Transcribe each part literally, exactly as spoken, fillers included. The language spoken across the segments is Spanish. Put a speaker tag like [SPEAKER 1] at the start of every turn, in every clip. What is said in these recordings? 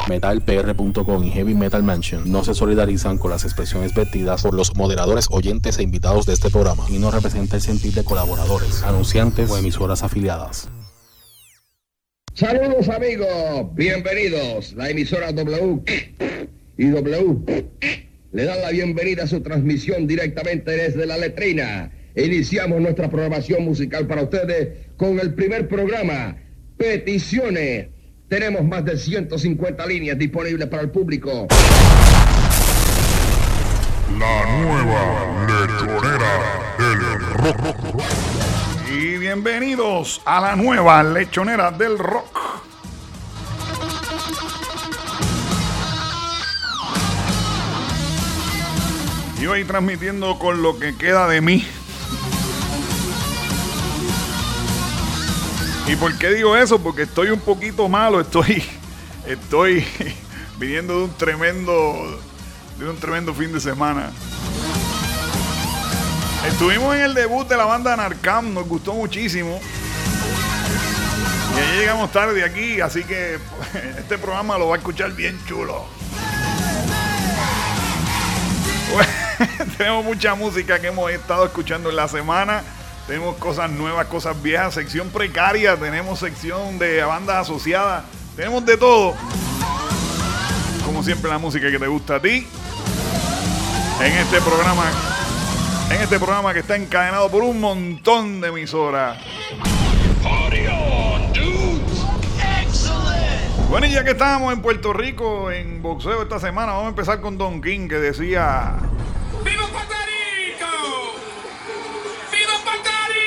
[SPEAKER 1] metal p r punto com y Heavy Metal Mansion no se solidarizan con las expresiones vertidas por los moderadores, oyentes e invitados de este programa y no representa el sentir de colaboradores, anunciantes o emisoras afiliadas.
[SPEAKER 2] Saludos amigos, bienvenidos. La emisora W y W le dan la bienvenida a su transmisión directamente desde la letrina. Iniciamos nuestra programación musical para ustedes con el primer programa, Peticiones. Tenemos más de ciento cincuenta líneas disponibles para el público.
[SPEAKER 3] La nueva lechonera del rock.
[SPEAKER 4] Y bienvenidos a la nueva lechonera del rock. Y hoy transmitiendo con lo que queda de mí. ¿Y por qué digo eso? Porque estoy un poquito malo, estoy, estoy viniendo de un tremendo, de un tremendo fin de semana. Estuvimos en el debut de la banda Narcam, nos gustó muchísimo. Y ahí llegamos tarde aquí, así que este programa lo va a escuchar bien chulo. Bueno, tenemos mucha música que hemos estado escuchando en la semana. Tenemos cosas nuevas, cosas viejas, sección precaria, tenemos sección de bandas asociadas, tenemos de todo. Como siempre, la música que te gusta a ti. En este programa, en este programa que está encadenado por un montón de emisoras. Bueno, y ya que estábamos en Puerto Rico en boxeo esta semana, vamos a empezar con Don King, que decía:
[SPEAKER 5] ¡Viva Puerto Rico! ¡Viva Puerto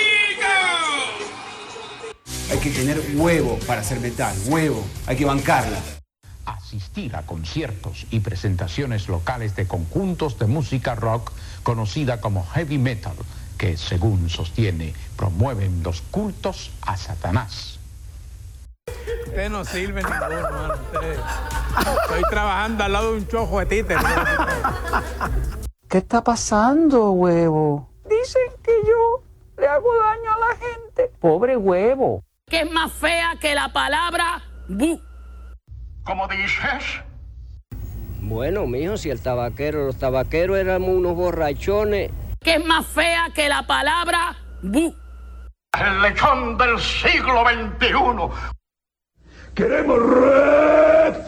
[SPEAKER 5] Rico!
[SPEAKER 6] Hay que tener huevo para hacer metal, huevo, hay que bancarla.
[SPEAKER 7] Asistir a conciertos y presentaciones locales de conjuntos de música rock conocida como heavy metal, que según sostiene promueven los cultos a Satanás.
[SPEAKER 8] Ustedes no sirven ninguno, hermano. Ustedes. Estoy trabajando al lado de un chojo de títeres.
[SPEAKER 9] ¿Qué está pasando, huevo? Dicen que yo le hago daño a la gente. Pobre huevo.
[SPEAKER 10] Que es más fea que la palabra bu.
[SPEAKER 5] ¿Cómo dices?
[SPEAKER 11] Bueno, mijo, si el tabaquero, los tabaqueros éramos unos borrachones.
[SPEAKER 10] Que es más fea que la palabra bu.
[SPEAKER 5] El lechón del siglo veintiuno.
[SPEAKER 2] ¡Queremos rap!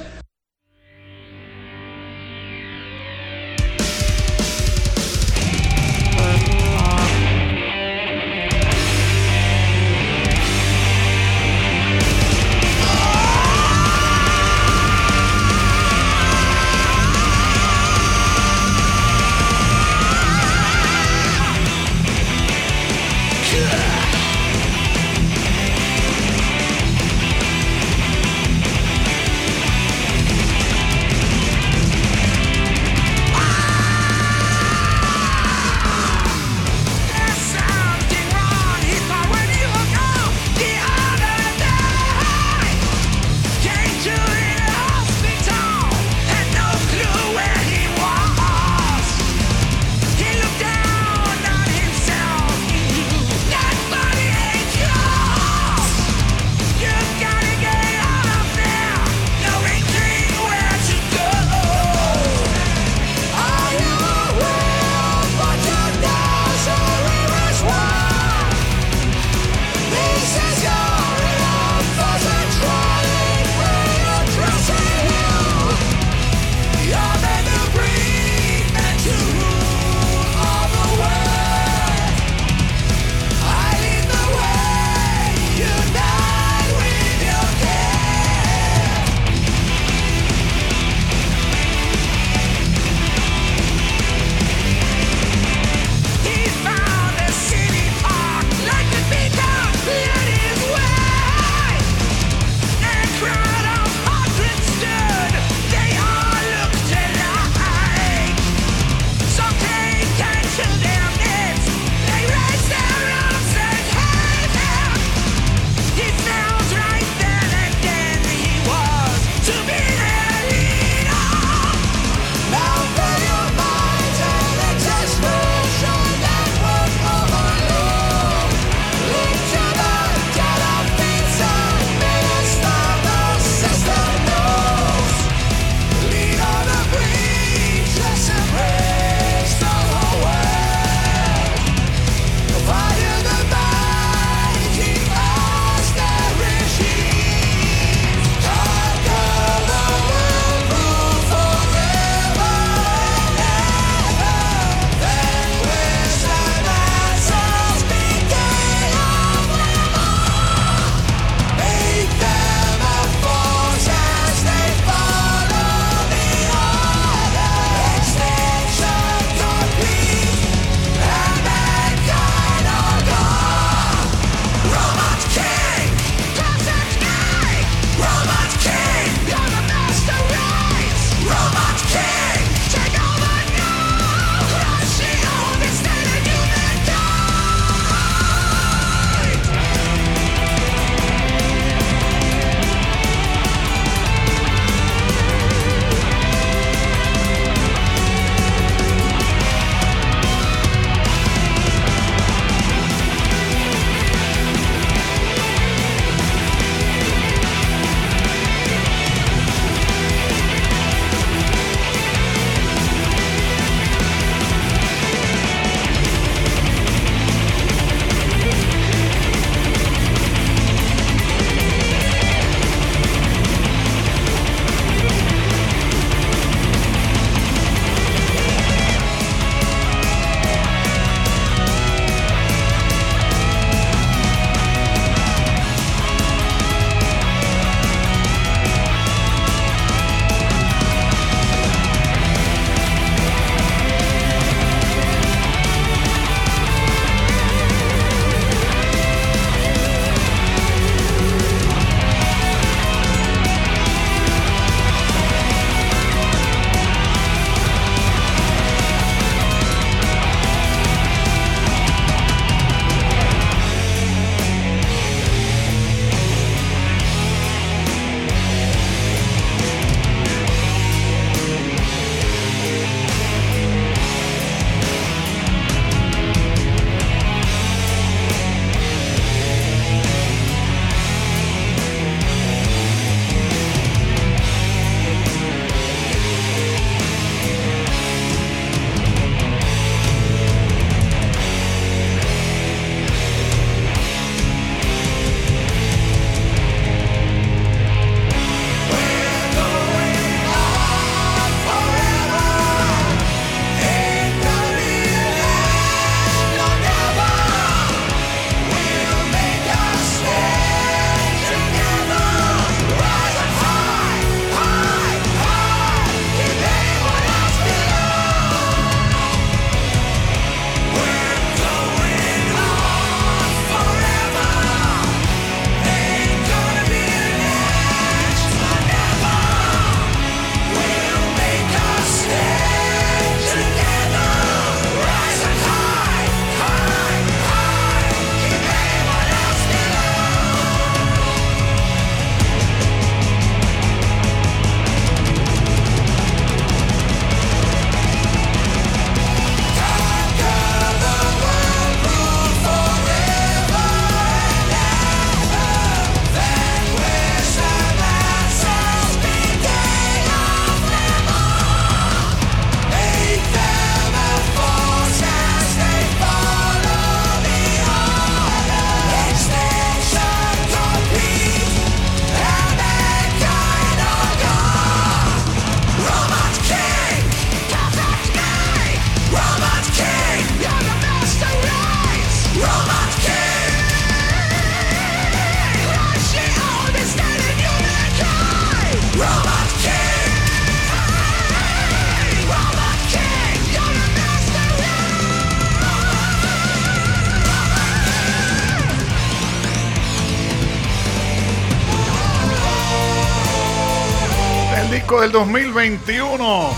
[SPEAKER 4] disco del dos mil veintiuno.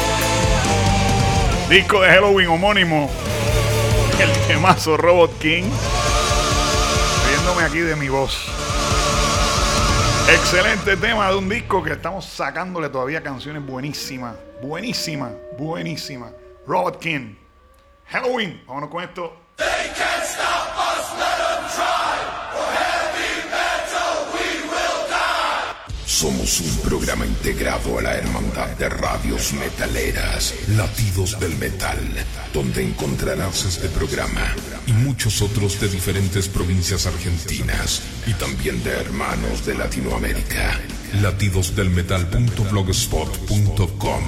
[SPEAKER 4] Disco de Halloween homónimo. El temazo Robot King. Riéndome aquí de mi voz. Excelente tema de un disco que estamos sacándole todavía canciones buenísimas. Buenísimas, buenísimas. Robot King. Halloween. Vámonos con esto. They can't stop us, let them try. For heavy metal we will die.
[SPEAKER 12] Somos un programa integrado a la Hermandad de Radios Metaleras, Latidos del Metal, donde encontrarás este programa y muchos otros de diferentes provincias argentinas y también de hermanos de Latinoamérica. latidos del metal punto blogspot punto com.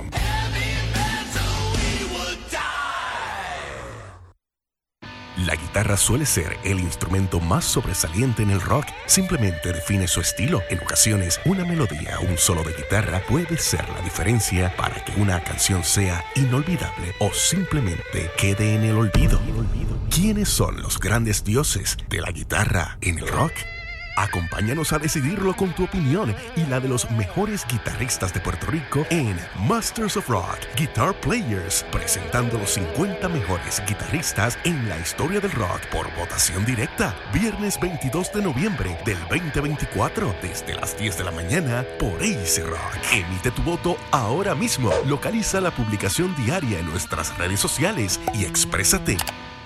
[SPEAKER 13] La guitarra suele ser el instrumento más sobresaliente en el rock. Simplemente define su estilo. En ocasiones, una melodía o un solo de guitarra puede ser la diferencia para que una canción sea inolvidable o simplemente quede en el olvido. ¿Quiénes son los grandes dioses de la guitarra en el rock? Acompáñanos a decidirlo con tu opinión y la de los mejores guitarristas de Puerto Rico en Masters of Rock Guitar Players, presentando los cincuenta mejores guitarristas en la historia del rock por votación directa. Viernes veintidós de noviembre del veinte veinticuatro, desde las diez de la mañana por A C Rock. Emite tu voto ahora mismo. Localiza la publicación diaria en nuestras redes sociales y exprésate.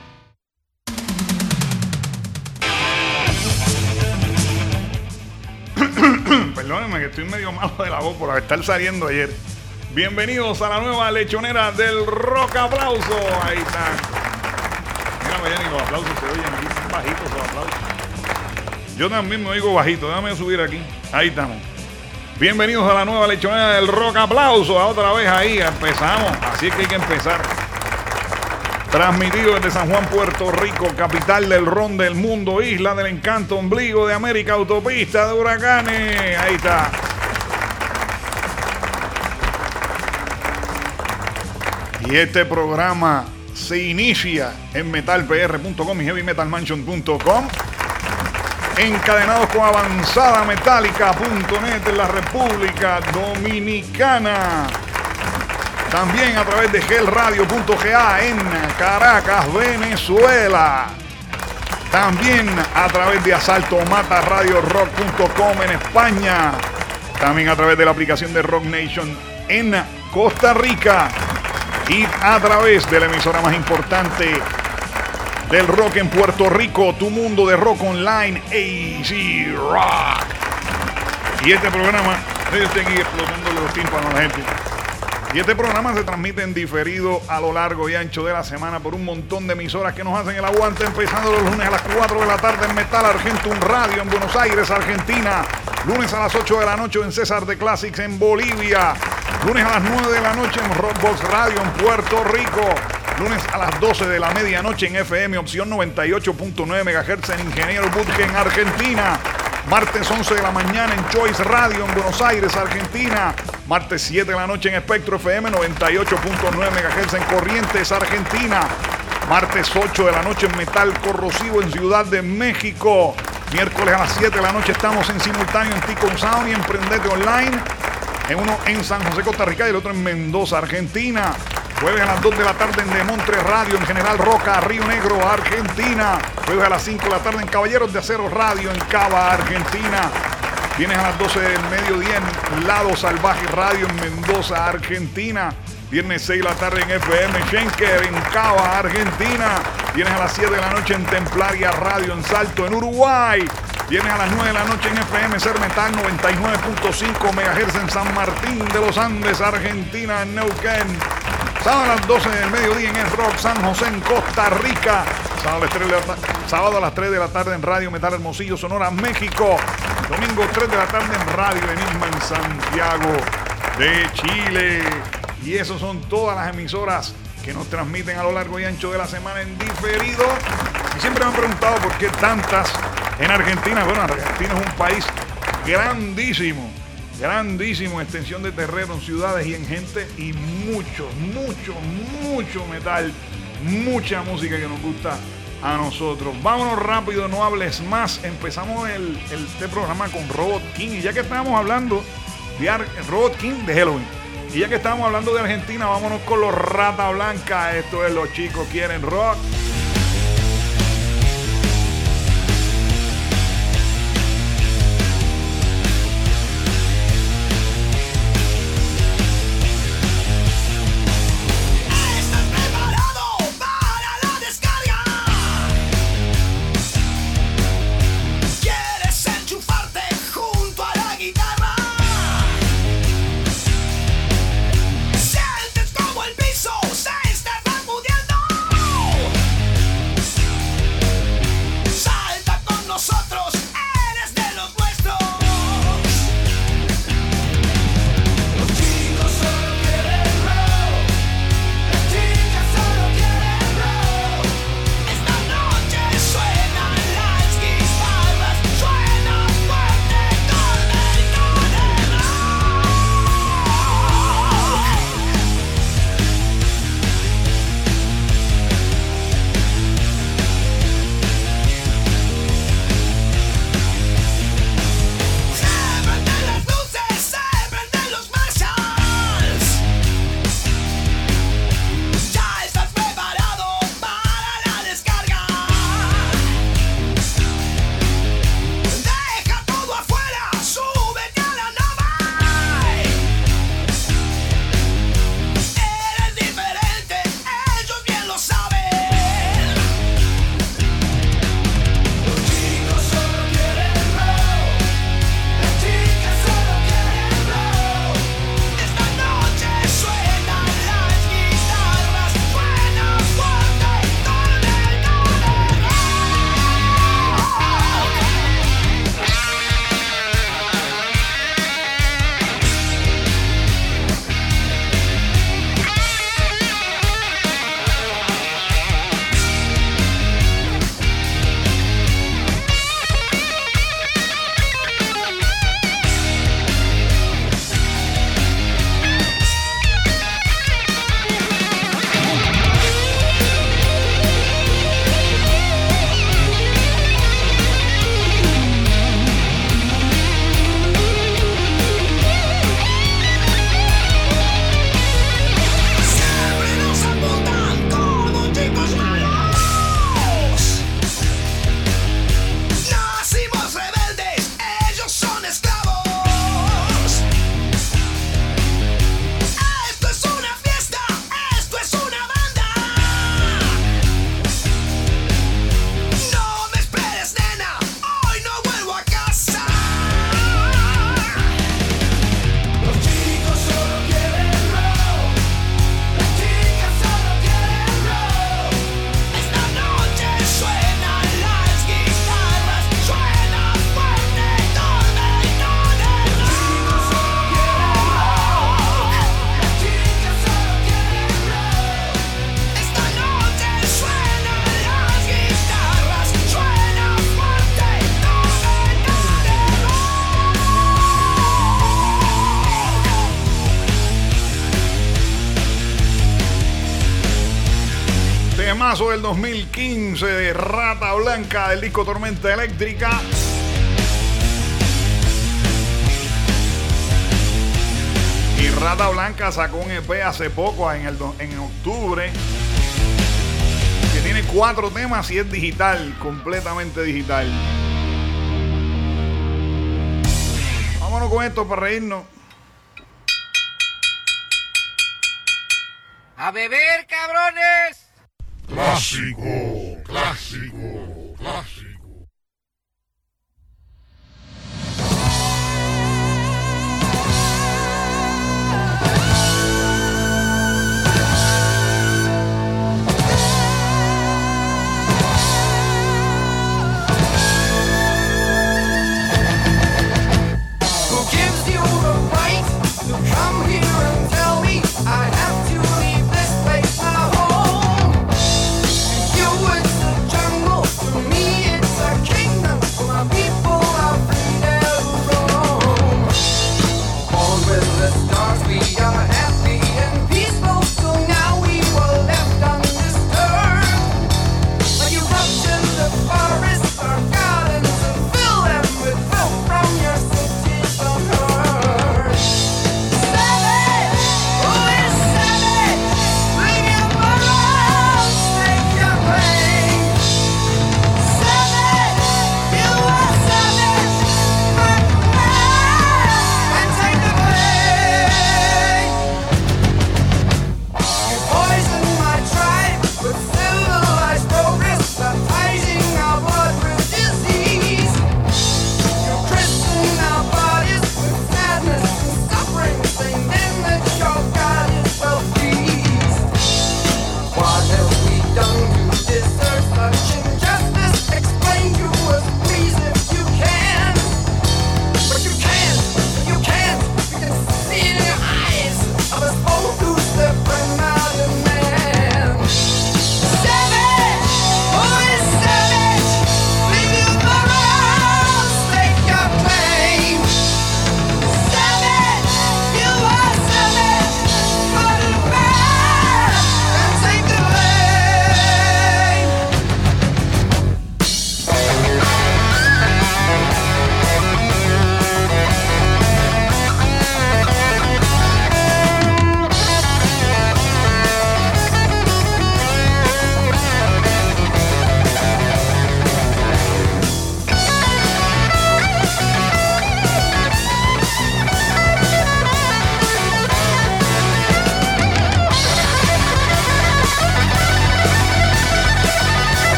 [SPEAKER 4] Perdónenme que estoy medio malo de la voz por estar saliendo ayer. Bienvenidos a la nueva lechonera del Rock. Aplauso. Ahí está. Mira, ya ni los aplausos se oyen aquí. Son bajitos los aplausos. Yo también me oigo bajito. Déjame subir aquí. Ahí estamos. Bienvenidos a la nueva lechonera del Rock. Aplauso. Otra vez ahí. Empezamos. Así es que hay que empezar. Transmitido desde San Juan, Puerto Rico, capital del ron del mundo, isla del encanto, ombligo de América, autopista de huracanes. Ahí está. Y este programa se inicia en metal p r punto com y heavy metal mansion punto com. Encadenados con avanzada metálica punto net en la República Dominicana. También a través de gel radio punto g a en Caracas, Venezuela. También a través de asalto mata radio rock punto com en España. También a través de la aplicación de Rock Nation en Costa Rica. Y a través de la emisora más importante del rock en Puerto Rico, Tu Mundo de Rock Online, A C Rock. Y este programa, yo estoy aquí explotando los tímpanos a la gente. Y este programa se transmite en diferido a lo largo y ancho de la semana por un montón de emisoras que nos hacen el aguante, empezando los lunes a las cuatro de la tarde en Metal Argentum Radio en Buenos Aires, Argentina. Lunes a las ocho de la noche en César de Classics en Bolivia. Lunes a las nueve de la noche en Rockbox Radio en Puerto Rico. Lunes a las doce de la medianoche en F M Opción noventa y ocho punto nueve megahertz en Ingeniero Budge en Argentina. Martes once de la mañana en Choice Radio en Buenos Aires, Argentina. Martes siete de la noche en Espectro F M noventa y ocho punto nueve megahertz en Corrientes, Argentina. Martes ocho de la noche en Metal Corrosivo en Ciudad de México. Miércoles a las siete de la noche estamos en simultáneo en Ticon Sound y en Prendete Online. En uno en San José, Costa Rica y el otro en Mendoza, Argentina. Jueves a las dos de la tarde en Demontre Radio en General Roca, Río Negro, Argentina. Jueves a las cinco de la tarde en Caballeros de Acero Radio en Cava, Argentina. Viernes a las doce del mediodía en Lado Salvaje Radio en Mendoza, Argentina. Viernes seis de la tarde en F M Schenker en Cava, Argentina. Viernes a las siete de la noche en Templaria Radio en Salto, en Uruguay. Viernes a las nueve de la noche en F M Ser Metal noventa y nueve punto cinco megahertz en San Martín de los Andes, Argentina, en Neuquén. Sábado a las doce del mediodía en El Rock San José en Costa Rica. Sábado a las tres de la tarde, sábado a las tres de la tarde en Radio Metal Hermosillo, Sonora, México. Domingo tres de la tarde en Radio Enigma en Santiago de Chile. Y esas son todas las emisoras que nos transmiten a lo largo y ancho de la semana en diferido. Y siempre me han preguntado por qué tantas en Argentina. Bueno, Argentina es un país grandísimo. Grandísimo en extensión de terreno, en ciudades y en gente, y mucho, mucho, mucho metal, mucha música que nos gusta a nosotros. Vámonos rápido, no hables más. Empezamos el, el este programa con Robot King, y ya que estábamos hablando The Ar- Robot King de Halloween. Y ya que estamos hablando de Argentina, vámonos con los Rata Blanca. Esto es Los Chicos Quieren Rock. Temazo del dos mil quince de Rata Blanca del disco Tormenta Eléctrica. Y Rata Blanca sacó un E P hace poco, en, el, en octubre, que tiene cuatro temas y es digital, completamente digital. Vámonos con esto para reírnos.
[SPEAKER 14] ¡A beber, cabrones!
[SPEAKER 3] Clásico, clásico, clásico.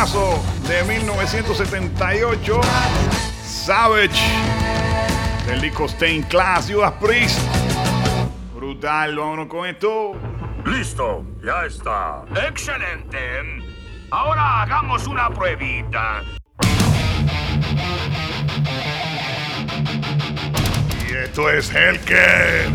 [SPEAKER 4] temazo de mil novecientos setenta y ocho, Savage, del disco Stained Class, Judas Priest. Brutal, vámonos con esto.
[SPEAKER 15] Listo, ya está. Excelente. Ahora hagamos una pruebita.
[SPEAKER 4] Y esto es Hellker.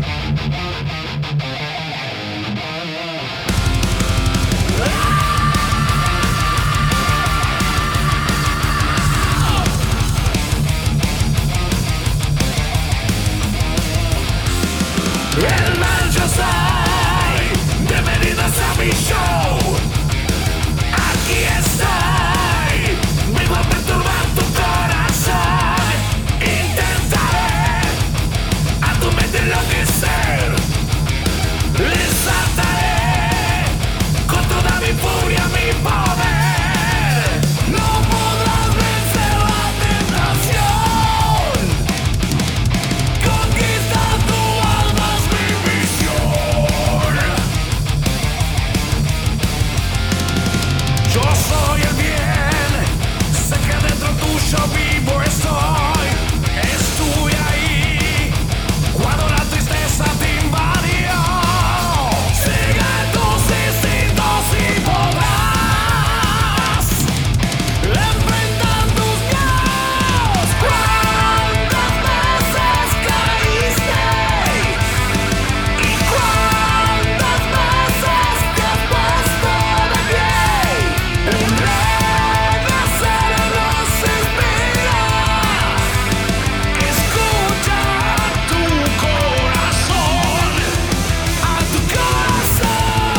[SPEAKER 16] El Manchester, bienvenidos a mi show. Aquí estoy, vengo a perturbar tu corazón. Intentaré a tu mente enloquecer. Les ataré con toda mi furia, mi poder. No podrás vencer la tentación. Conquista tu alma, es mi misión. Yo soy el bien, sé que dentro tuyo vivo estoy. Estuve ahí cuando la tristeza te invadió. Sigue tus instintos y podrás enfrentar tus miedos. ¿Cuántas veces caíste? ¿Y cuántas veces te has puesto de pie? Un renacer nos inspira. Escucha a tu corazón, a tu corazón.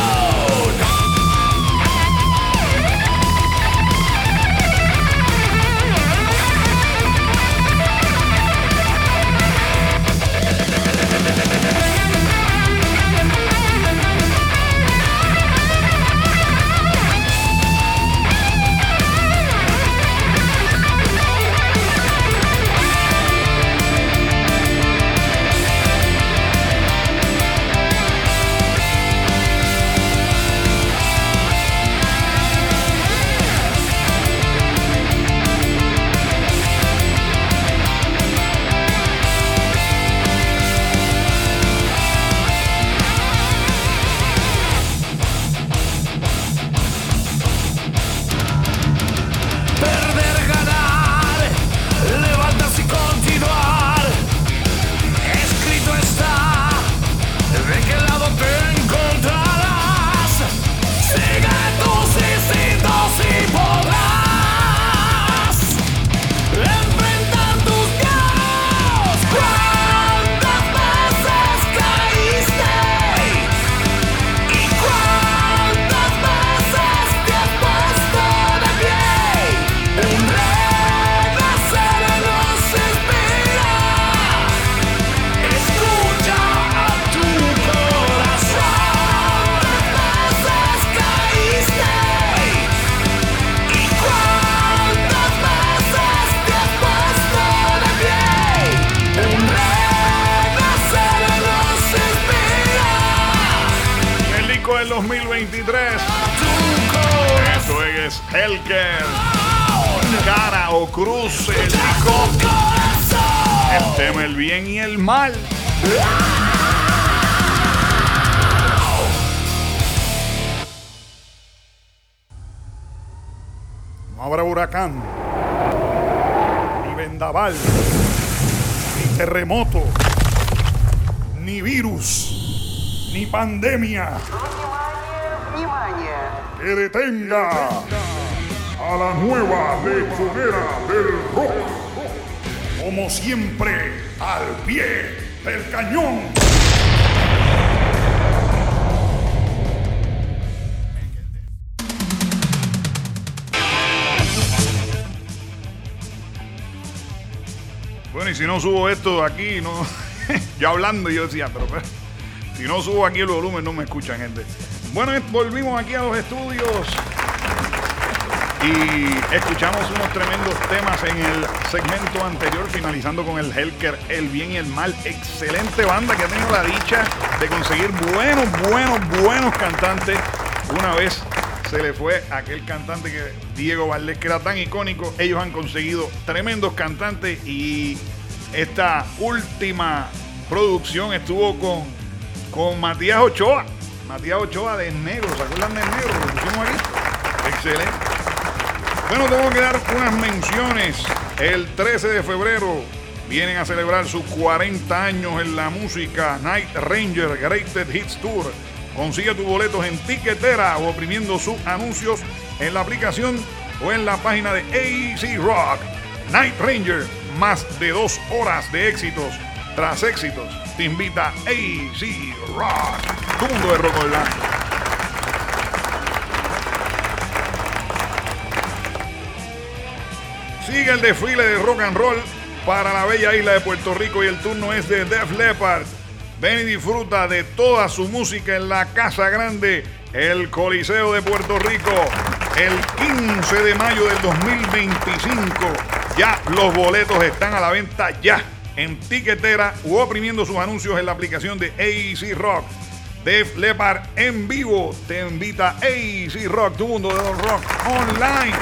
[SPEAKER 16] Perder, ganar, levantarse y continuar. Escrito está, de qué lado te encontrarás. Sigue tus instintos y podrás enfrentar tus miedos. ¿Cuántas veces caíste? ¿Y cuántas veces te has puesto de pie? Un renacer nos inspira. Escucha a tu corazón. ¿Cuántas veces caíste? ¿Y cuántas veces te has puesto de pie? Un renacer nos inspira.
[SPEAKER 4] El disco del dos mil veintitrés. Esto es Hellker. Cara o cruz, el disco. El tema, el bien y el mal.
[SPEAKER 17] No habrá huracán, ni vendaval, ni terremoto, ni virus, ni pandemia que detenga a la nueva lechonera del rock. Como siempre, al pie del cañón.
[SPEAKER 4] Bueno, y si no subo esto aquí, no. Yo hablando, yo decía, pero, pero si no subo aquí el volumen, no me escuchan, gente. Bueno, volvimos aquí a los estudios y escuchamos unos tremendos temas en el segmento anterior, finalizando con el Hellker, el bien y el mal. Excelente banda que ha tenido la dicha de conseguir buenos, buenos, buenos cantantes una vez se le fue aquel cantante que Diego Valdés, que era tan icónico. Ellos han conseguido tremendos cantantes y esta última producción estuvo con, con Matías Ochoa. Matías Ochoa de Negro, ¿se acuerdan de Negro? Lo pusimos aquí. Excelente. Bueno, tengo que dar unas menciones. El trece de febrero vienen a celebrar sus cuarenta años en la música. Night Ranger Greatest Hits Tour. Consigue tus boletos en Tiquetera o oprimiendo sus anuncios en la aplicación o en la página de A C Rock. Night Ranger, más de dos horas de éxitos tras éxitos. Te invita A C Rock. Tu mundo de rock online. Sigue el desfile de rock and roll para la bella isla de Puerto Rico y el turno es de Def Leppard. Ven y disfruta de toda su música en la Casa Grande, el Coliseo de Puerto Rico, el quince de mayo del dos mil veinticinco. Ya los boletos están a la venta ya en Tiquetera u oprimiendo sus anuncios en la aplicación de A C Rock. Def Leppard en vivo te invita a A C Rock, tu mundo de rock online.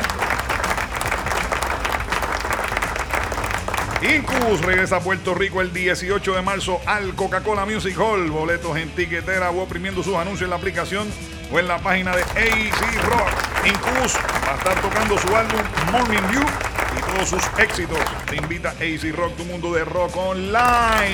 [SPEAKER 4] Incubus regresa a Puerto Rico el dieciocho de marzo al Coca-Cola Music Hall. Boletos en Tiquetera o oprimiendo sus anuncios en la aplicación o en la página de A C Rock. Incubus va a estar tocando su álbum Morning View y todos sus éxitos. Te invita A C Rock, tu mundo de rock online.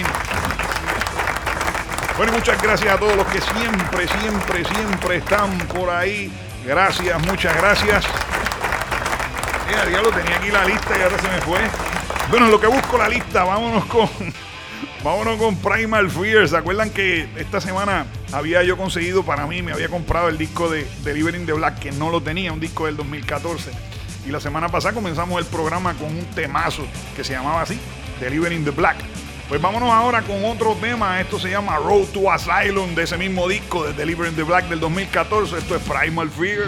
[SPEAKER 4] Bueno, y muchas gracias a todos los que siempre, siempre, siempre están por ahí. Gracias, muchas gracias. Ya, ya lo tenía aquí la lista y ahora se me fue. Bueno, en lo que busco la lista, vámonos con vámonos con Primal Fear. ¿Se acuerdan que esta semana había yo conseguido para mí, me había comprado el disco de Delivering the Black, que no lo tenía, un disco del dos mil catorce? Y la semana pasada comenzamos el programa con un temazo que se llamaba así, Delivering the Black. Pues vámonos ahora con otro tema. Esto se llama Road to Asylum, de ese mismo disco de Delivering the Black del dos mil catorce. Esto es Primal Fear.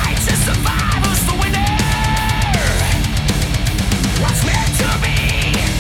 [SPEAKER 16] What's meant to be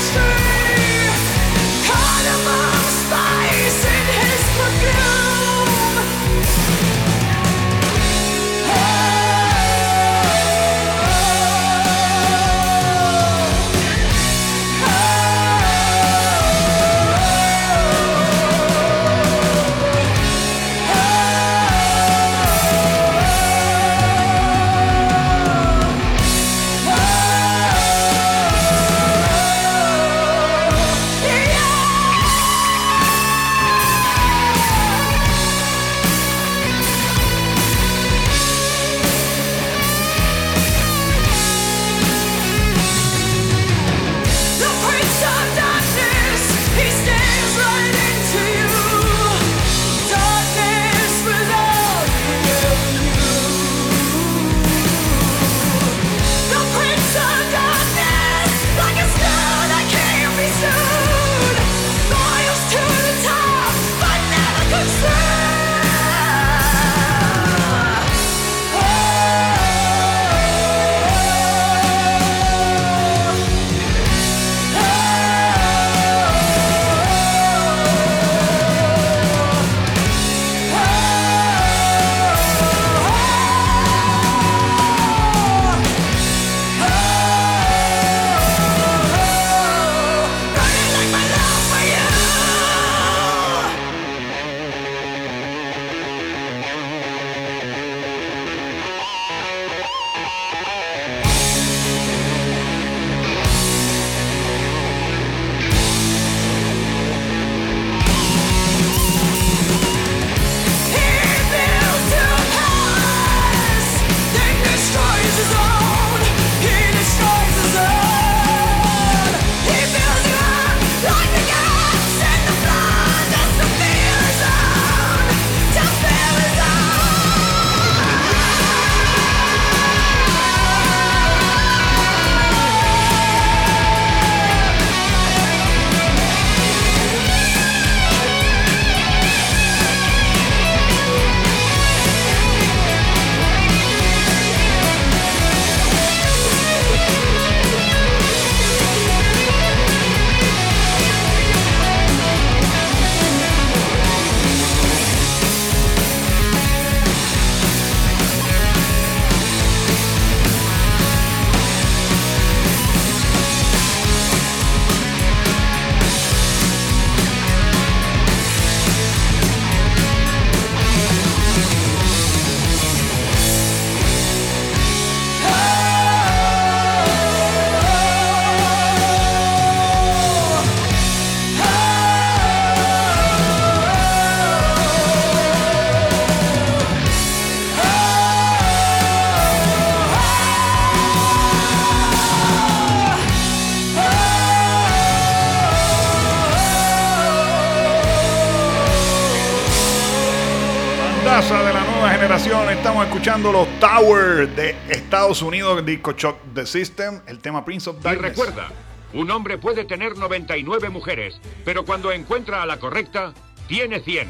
[SPEAKER 4] raza de la nueva generación. Estamos escuchando los Towers de Estados Unidos, disco Shock the System, el tema Prince of Darkness.
[SPEAKER 15] Y recuerda, un hombre puede tener noventa y nueve mujeres, pero cuando encuentra a la correcta, tiene cien.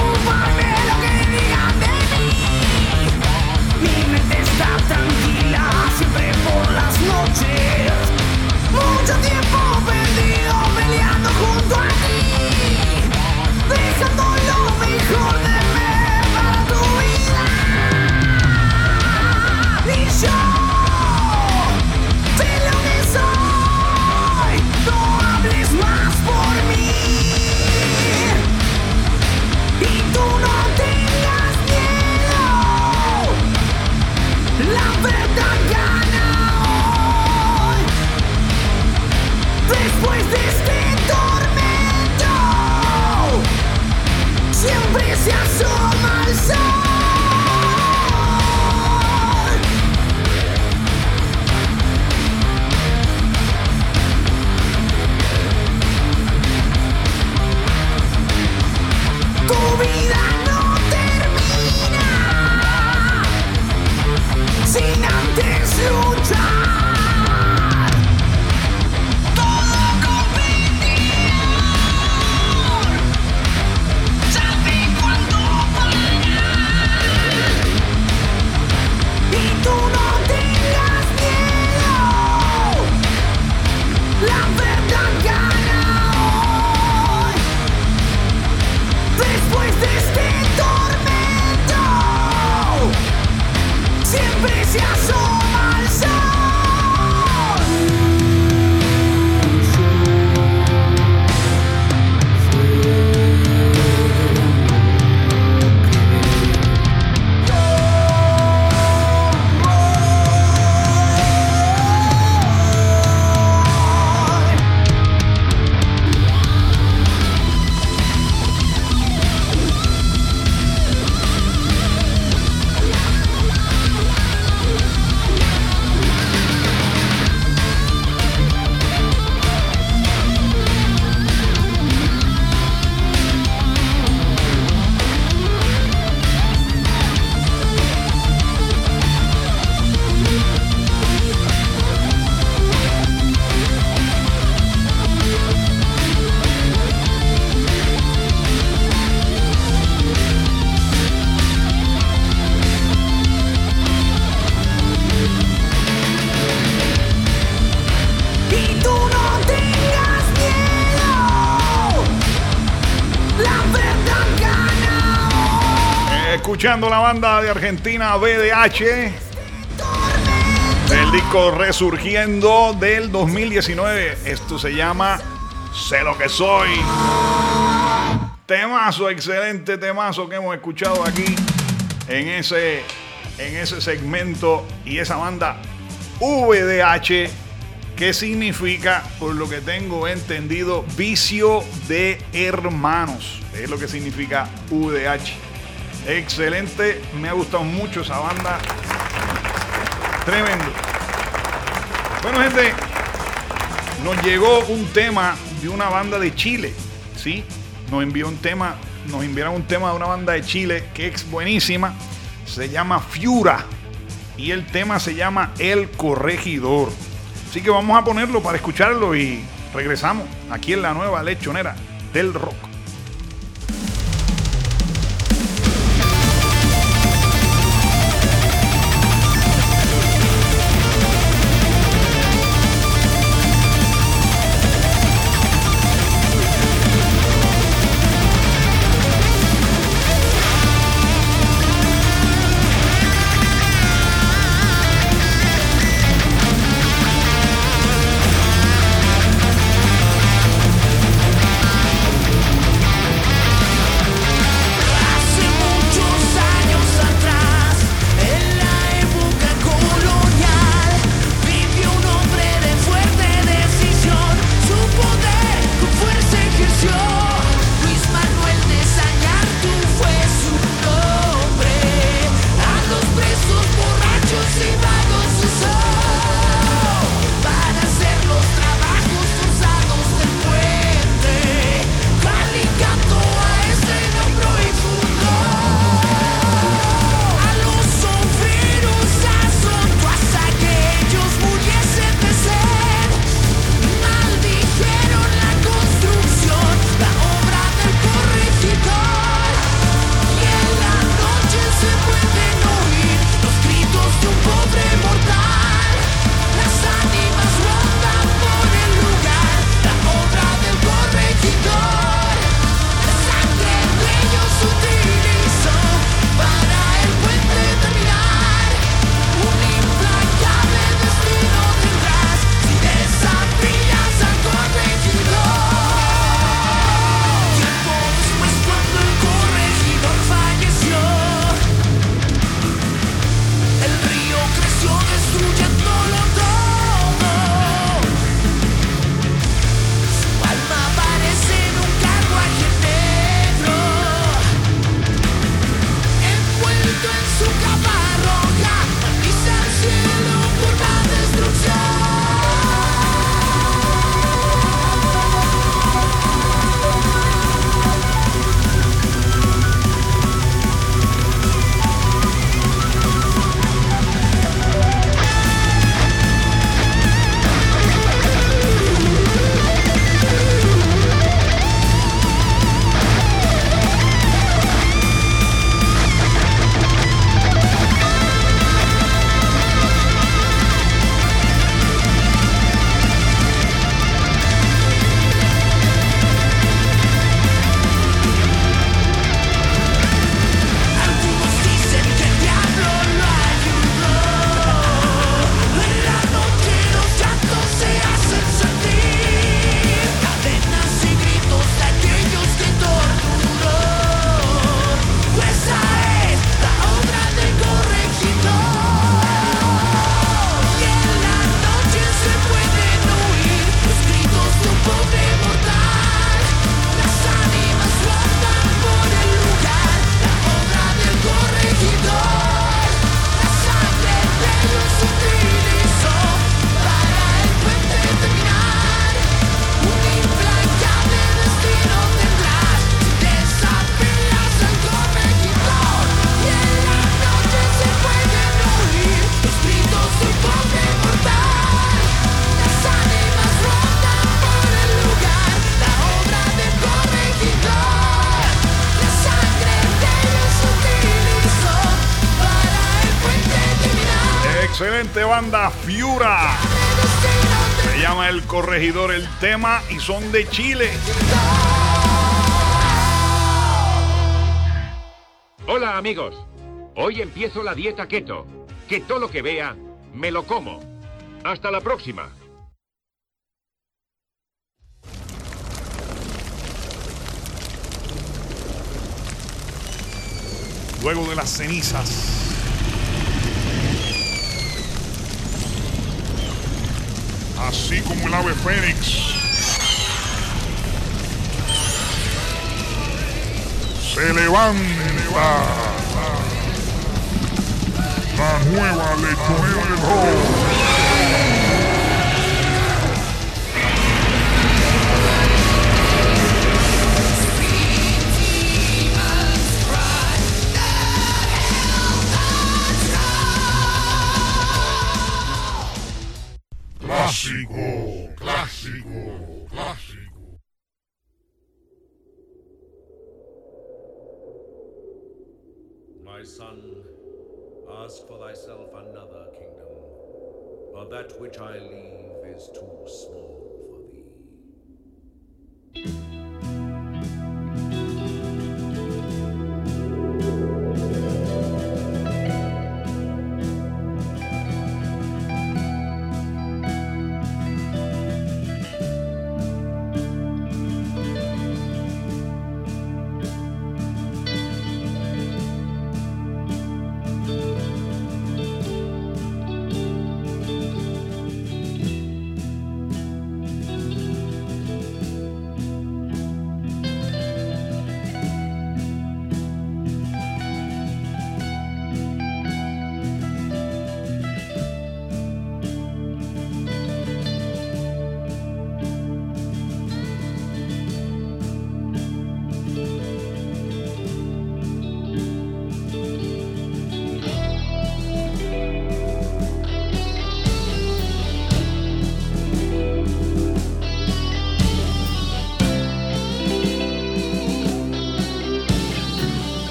[SPEAKER 16] Mi mente está tranquila.
[SPEAKER 4] escuchando la banda de Argentina V D H del disco Resurgiendo del dos mil diecinueve. Esto se llama Sé lo que soy. Temazo, excelente temazo que hemos escuchado aquí en ese, en ese segmento. Y esa banda V D H, que significa, por lo que tengo entendido, vicio de hermanos. Es lo que significa V D H. Excelente, me ha gustado mucho esa banda. Tremendo. Bueno, gente, nos llegó un tema de una banda de Chile, ¿sí? Nos envió un tema, nos enviaron un tema de una banda de Chile que es buenísima. Se llama Fiura y el tema se llama El Corregidor. Así que vamos a ponerlo para escucharlo y regresamos aquí en la nueva lechonera del rock. Excelente banda Fiura. Se llama El Corregidor el tema y son de Chile.
[SPEAKER 15] Hola amigos, hoy empiezo la dieta keto, que todo lo que vea, me lo como. Hasta la próxima.
[SPEAKER 17] Luego de las cenizas, así como el ave fénix, se levanta la nueva lechonera del rock.
[SPEAKER 3] Clásico, clásico, clásico.
[SPEAKER 18] My son, ask for thyself another kingdom, for that which I leave is too small for thee.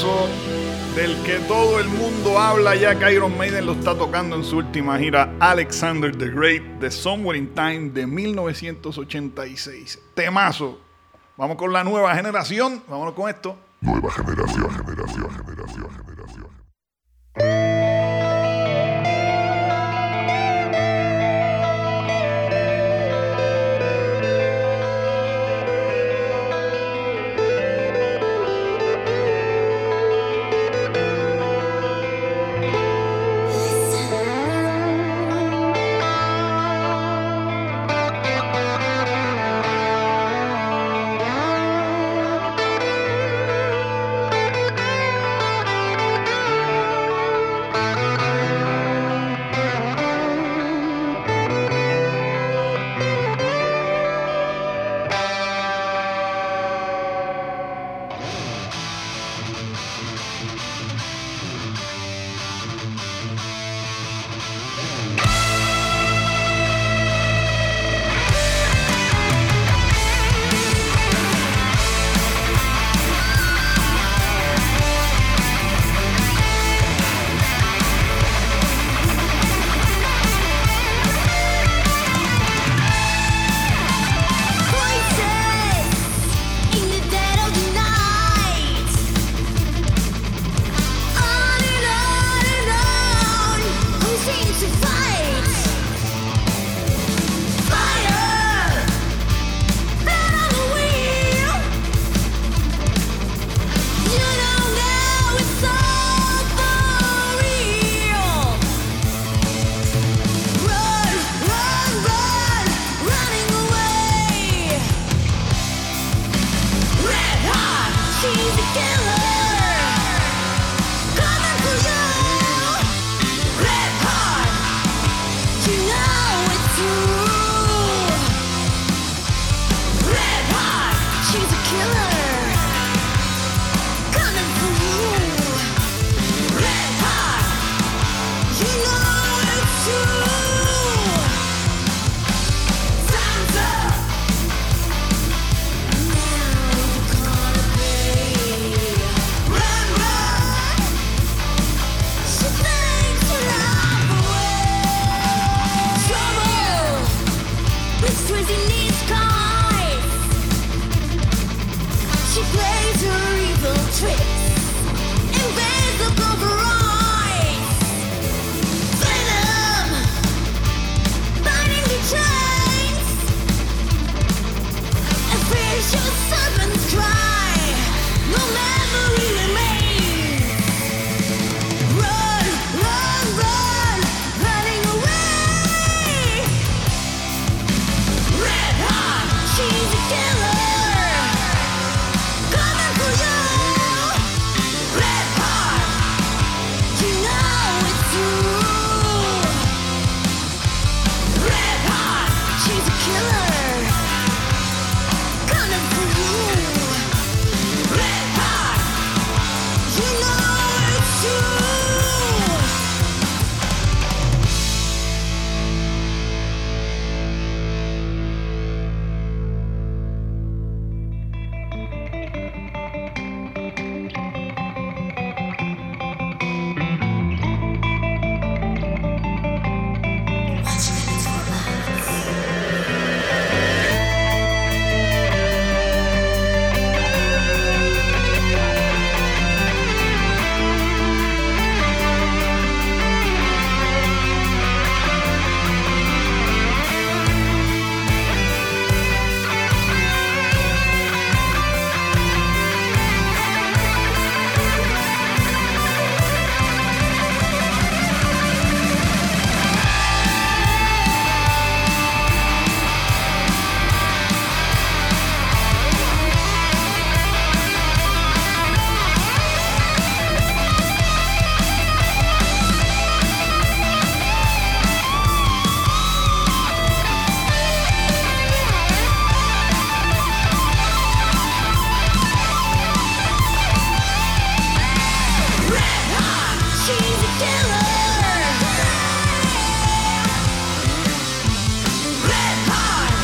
[SPEAKER 4] temazo del que todo el mundo habla, ya que Iron Maiden lo está tocando en su última gira, Alexander the Great, de Somewhere in Time de mil novecientos ochenta y seis. Temazo. Vamos con la nueva generación. Vámonos con esto.
[SPEAKER 3] Nueva generación, generación, generación, generación.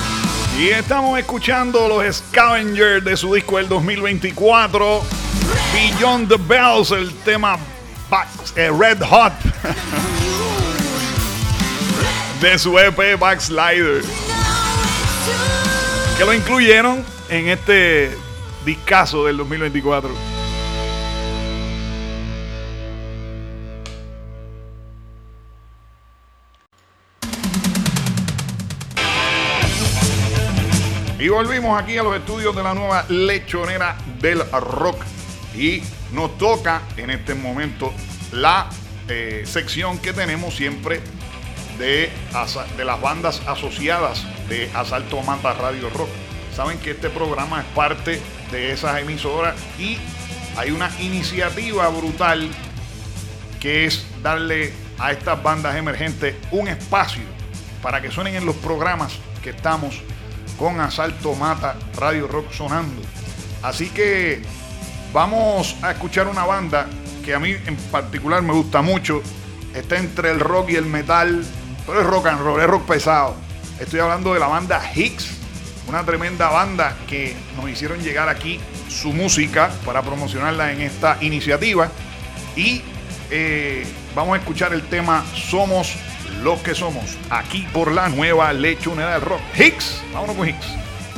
[SPEAKER 4] Y estamos escuchando los Scavengers de su disco del dos mil veinticuatro, Beyond the Bells, el tema back, eh, Red Hot de su E P Backslider, que lo incluyeron en este discazo del dos mil veinticuatro. Y volvimos aquí a los estudios de la nueva lechonera del rock. Y nos toca en este momento la eh, sección que tenemos siempre de, de las bandas asociadas de Asalto Mata Radio Rock. Saben que este programa es parte de esas emisoras y hay una iniciativa brutal que es darle a estas bandas emergentes un espacio para que suenen en los programas que estamos con Asalto Mata Radio Rock sonando. Así que vamos a escuchar una banda que a mí en particular me gusta mucho. Está entre el rock y el metal, pero es rock and roll, es rock pesado. Estoy hablando de la banda Hicks, una tremenda banda que nos hicieron llegar aquí su música para promocionarla en esta iniciativa. Y eh, vamos a escuchar el tema Somos lo que somos, aquí por la nueva lechonera del rock. Hicks, vámonos con Hicks.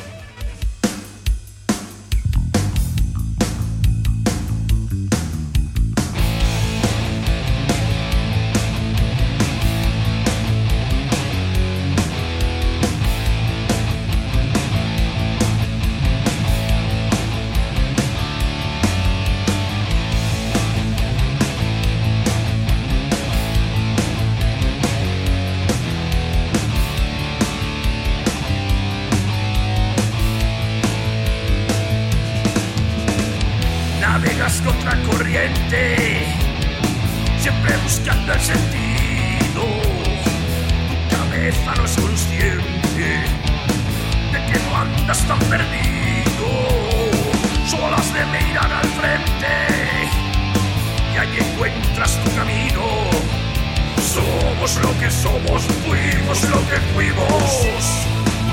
[SPEAKER 16] Siempre buscando el sentido, tu cabeza no es consciente de que no andas tan perdido. Solo has de mirar al frente y allí encuentras tu camino. Somos lo que somos, fuimos lo que fuimos.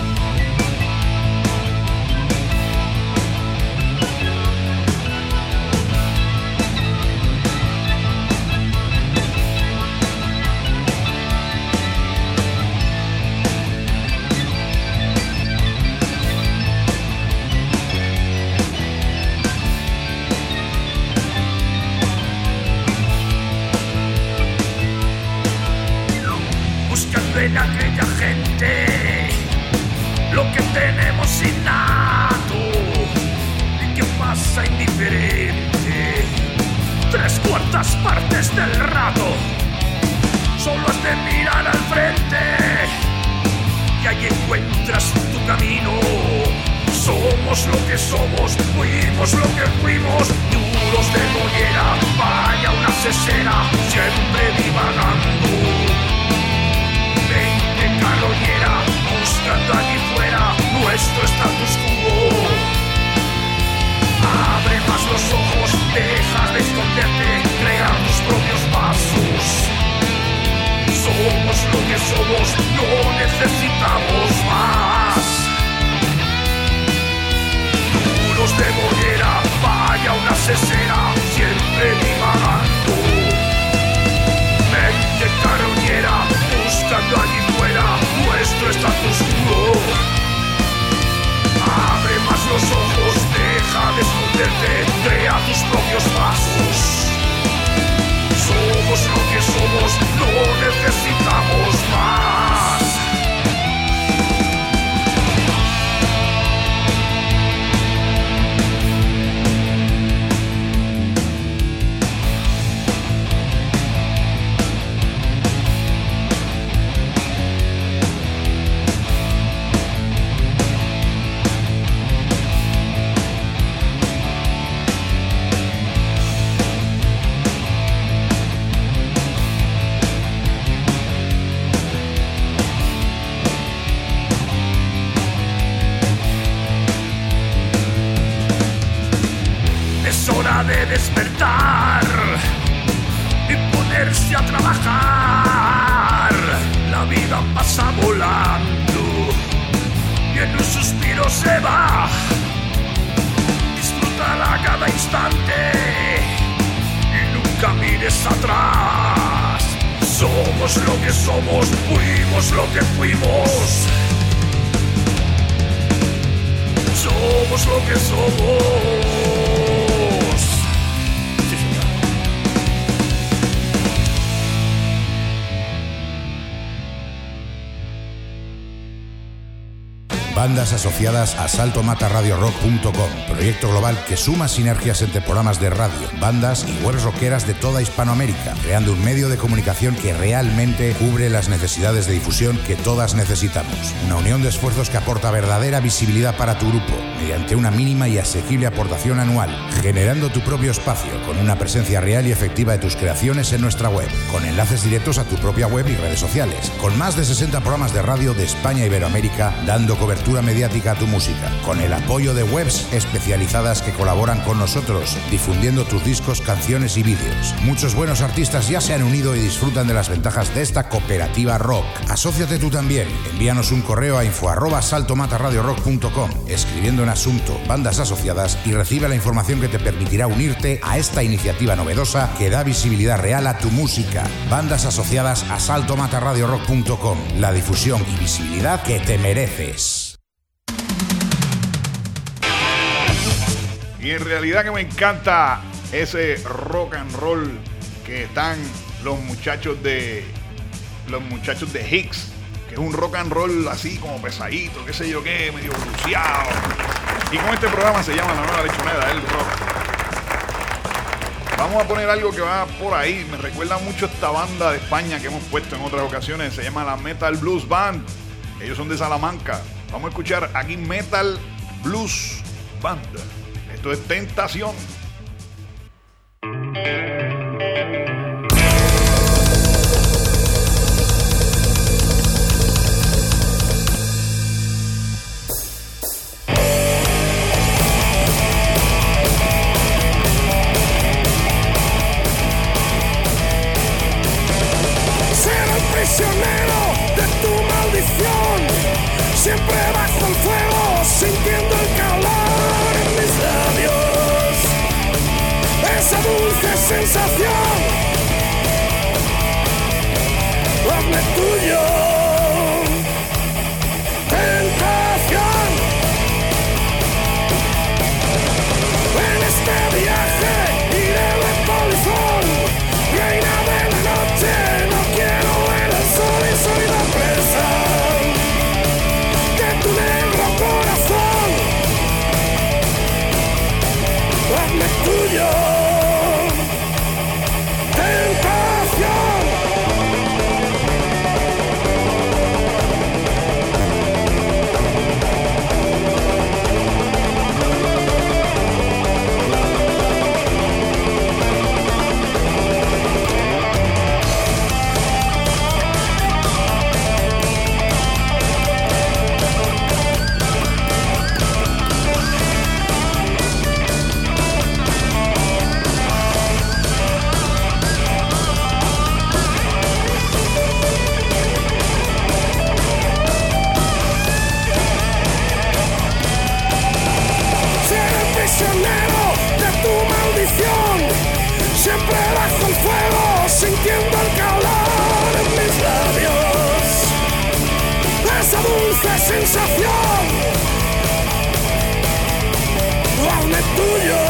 [SPEAKER 16] En aquella gente lo que tenemos innato y que pasa indiferente tres cuartas partes del rato. Solo has de mirar al frente y allí encuentras tu camino. Somos lo que somos, fuimos lo que fuimos. Duros de mollera, vaya una cesera, siempre divagando. Carroñera, buscando allí fuera nuestro status quo. Abre más los ojos, deja de esconderte, crea tus propios pasos. Somos lo que somos, no necesitamos más. Duros de mollera, vaya una cesera, siempre divagando. Mente carroñera, buscando allí fuera nuestro status quo. Abre más los ojos, deja de esconderte, crea tus propios pasos. Somos lo que somos, no necesitamos más. De despertar y ponerse a trabajar. La vida pasa volando y en un suspiro se va. Disfruta disfrútala cada instante y nunca mires atrás. Somos lo que somos, fuimos lo que fuimos. Somos lo que somos.
[SPEAKER 19] Bandas asociadas a salto mata radio rock punto com, proyecto global que suma sinergias entre programas de radio, bandas y webs rockeras de toda Hispanoamérica, creando un medio de comunicación que realmente cubre las necesidades de difusión que todas necesitamos. Una unión de esfuerzos que aporta verdadera visibilidad para tu grupo, mediante una mínima y asequible aportación anual, generando tu propio espacio, con una presencia real y efectiva de tus creaciones en nuestra web, con enlaces directos a tu propia web y redes sociales, con más de sesenta programas de radio de España e Iberoamérica, dando cobertura mediática a tu música, con el apoyo de webs especializadas que colaboran con nosotros, difundiendo tus discos, canciones y vídeos. Muchos buenos artistas ya se han unido y disfrutan de las ventajas de esta cooperativa rock. Asóciate tú también. Envíanos un correo a info arroba salto mata radio rock punto com, escribiendo en asunto bandas asociadas, y recibe la información que te permitirá unirte a esta iniciativa novedosa que da visibilidad real a tu música. Bandas asociadas a salto mata radio rock punto com, la difusión y visibilidad que te mereces.
[SPEAKER 4] Y en realidad que me encanta ese rock and roll que están los muchachos de los muchachos de Hicks, que es un rock and roll así como pesadito, qué sé yo qué, medio bruciado. Y con este programa se llama La Nueva Lechonera, el rock. Vamos a poner algo que va por ahí. Me recuerda mucho esta banda de España que hemos puesto en otras ocasiones. Se llama la Metal Blues Band. Ellos son de Salamanca. Vamos a escuchar aquí Metal Blues Band. Esto es Tentación.
[SPEAKER 16] Ser el prisionero de tu maldición, siempre bajo el fuego, sintiendo el calor en mis labios, esa dulce sensación, hazme tuyo, tentación, en este viaje iré de polizón, reina de la noche, no quiero ver el sol y soy la presa de tu negro corazón, hazme tuyo, tentación. Prisionero de tu maldición, siempre bajo el fuego, sintiendo el calor en mis labios, esa dulce sensación, hazme tuyo,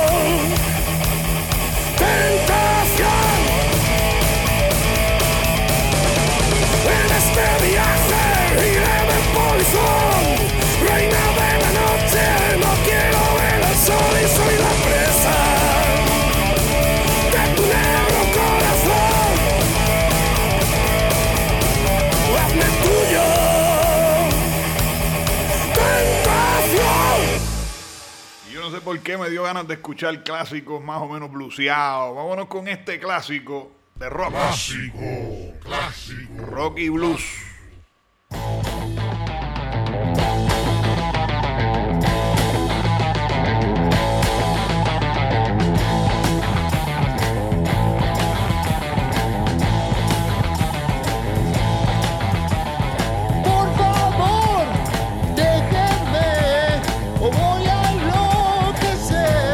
[SPEAKER 16] tentación, en este viaje iré de polizón, reina de la noche, no quiero ver el sol y soy la presa de tu negro corazón, hazme tuyo, tentación.
[SPEAKER 4] Y yo no sé por qué me dio ganas de escuchar clásicos más o menos blueseados. Vámonos con este clásico de rock.
[SPEAKER 17] Clásico, clásico.
[SPEAKER 4] Rock y blues.
[SPEAKER 20] Por favor, déjenme o voy a enloquecer.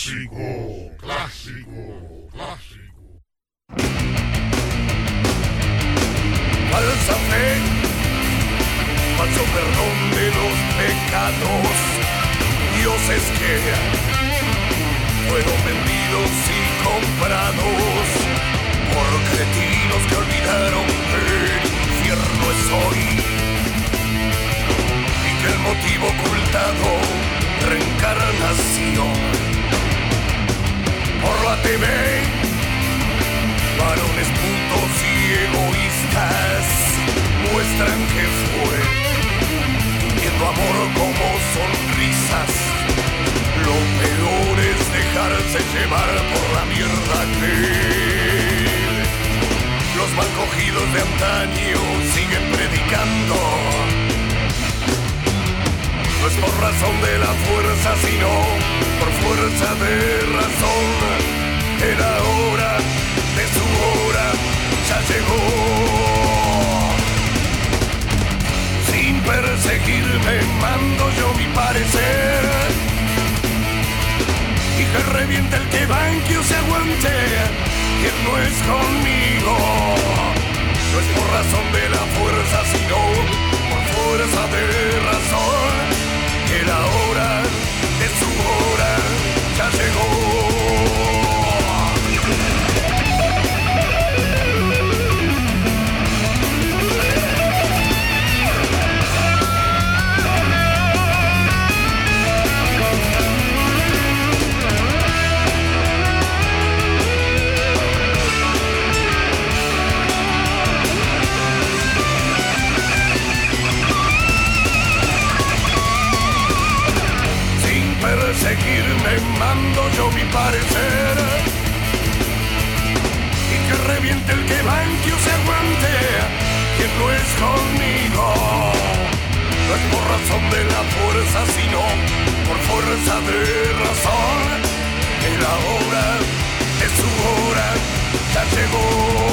[SPEAKER 17] Clásico, clásico, clásico.
[SPEAKER 16] Falsa fe, falso perdón de los pecados, dioses que fueron vendidos y comprados por cretinos que olvidaron que el infierno es hoy y que el motivo ocultado, reencarnación. Por la T V, varones putos y egoístas muestran que fue viendo amor como sonrisas. Lo peor es dejarse llevar por la mierda que los mal cogidos de antaño siguen predicando. No es por razón de la fuerza, sino por fuerza de razón. Que la hora de su hora ya llegó. Sin perseguirme mando yo mi parecer, y que reviente el que banque o se aguante, quien no es conmigo. No es por razón de la fuerza, sino por fuerza de razón. Que la hora de su hora ya llegó. Seguirme mando yo mi parecer, y que reviente el que banque o se aguante, quien no es conmigo. No es por razón de la fuerza, sino por fuerza de razón. Que la hora de su hora ya llegó.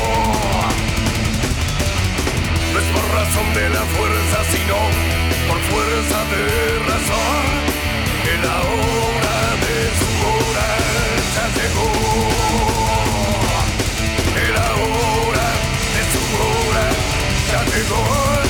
[SPEAKER 16] No es por razón de la fuerza, sino por fuerza de razón. Que la hora de su hora ya llegó. Que la hora de su hora ya llegó.